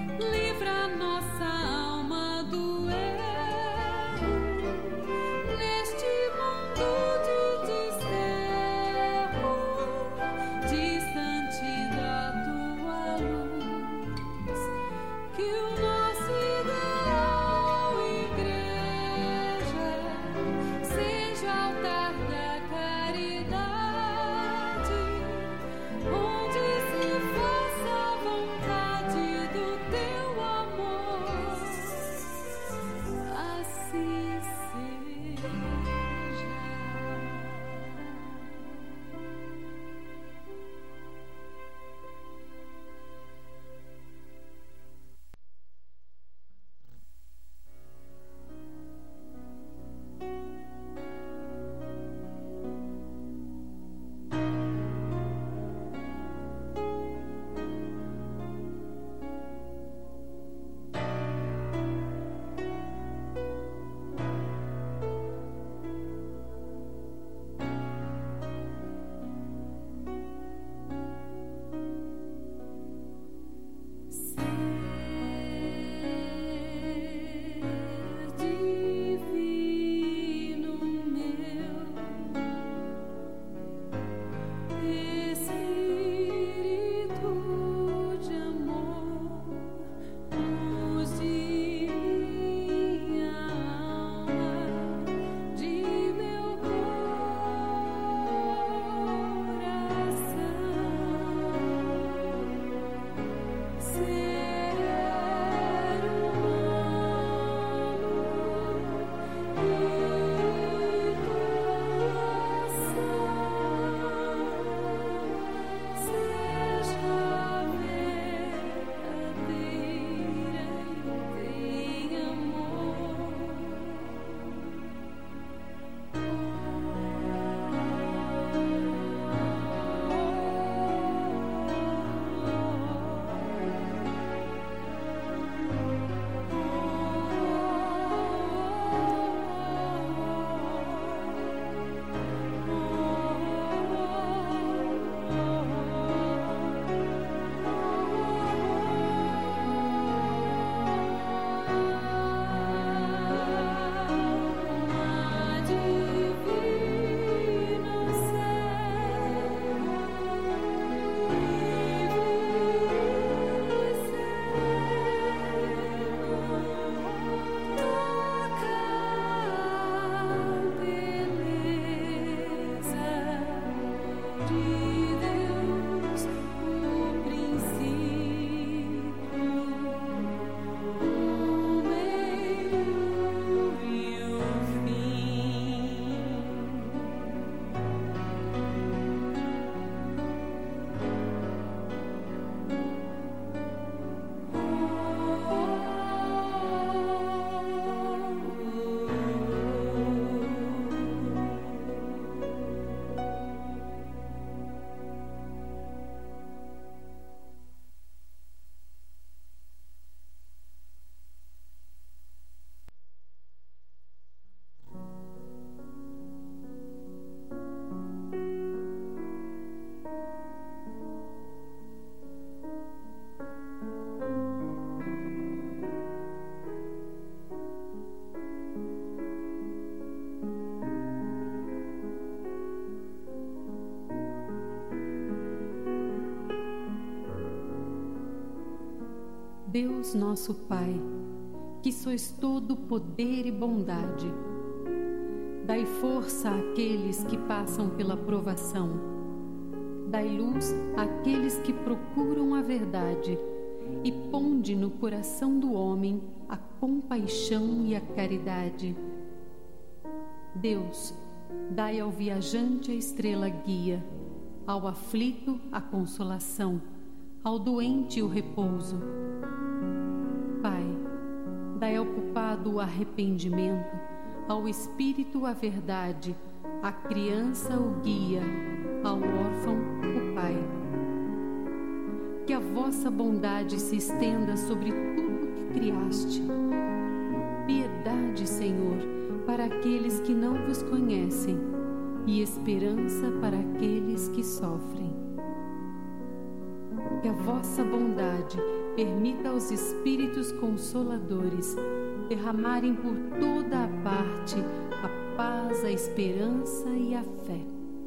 Deus nosso Pai, que sois todo poder e bondade, dai força àqueles que passam pela provação, dai luz àqueles que procuram a verdade, e ponde no coração do homem a compaixão e a caridade. Deus, dai ao viajante a estrela guia, ao aflito a consolação, ao doente o repouso. Pai, dai ao culpado o arrependimento, ao espírito a verdade, à criança o guia, ao órfão o pai. Que a vossa bondade se estenda sobre tudo que criaste. Piedade, Senhor, para aqueles que não vos conhecem, e esperança para aqueles que sofrem. Que a vossa bondade permita aos Espíritos Consoladores derramarem por toda a parte a paz, a esperança e a fé.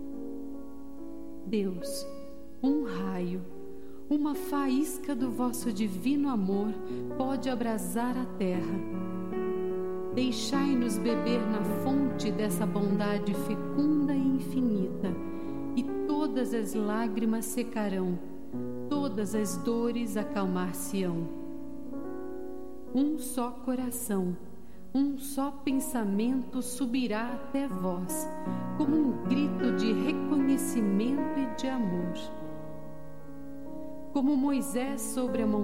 Deus, um raio, uma faísca do vosso divino amor pode abrasar a terra. Deixai-nos beber na fonte dessa bondade fecunda e infinita, e todas as lágrimas secarão, todas as dores acalmar-se-ão. Um só coração, um só pensamento subirá até vós, como um grito de reconhecimento e de amor. Como Moisés sobre a montanha,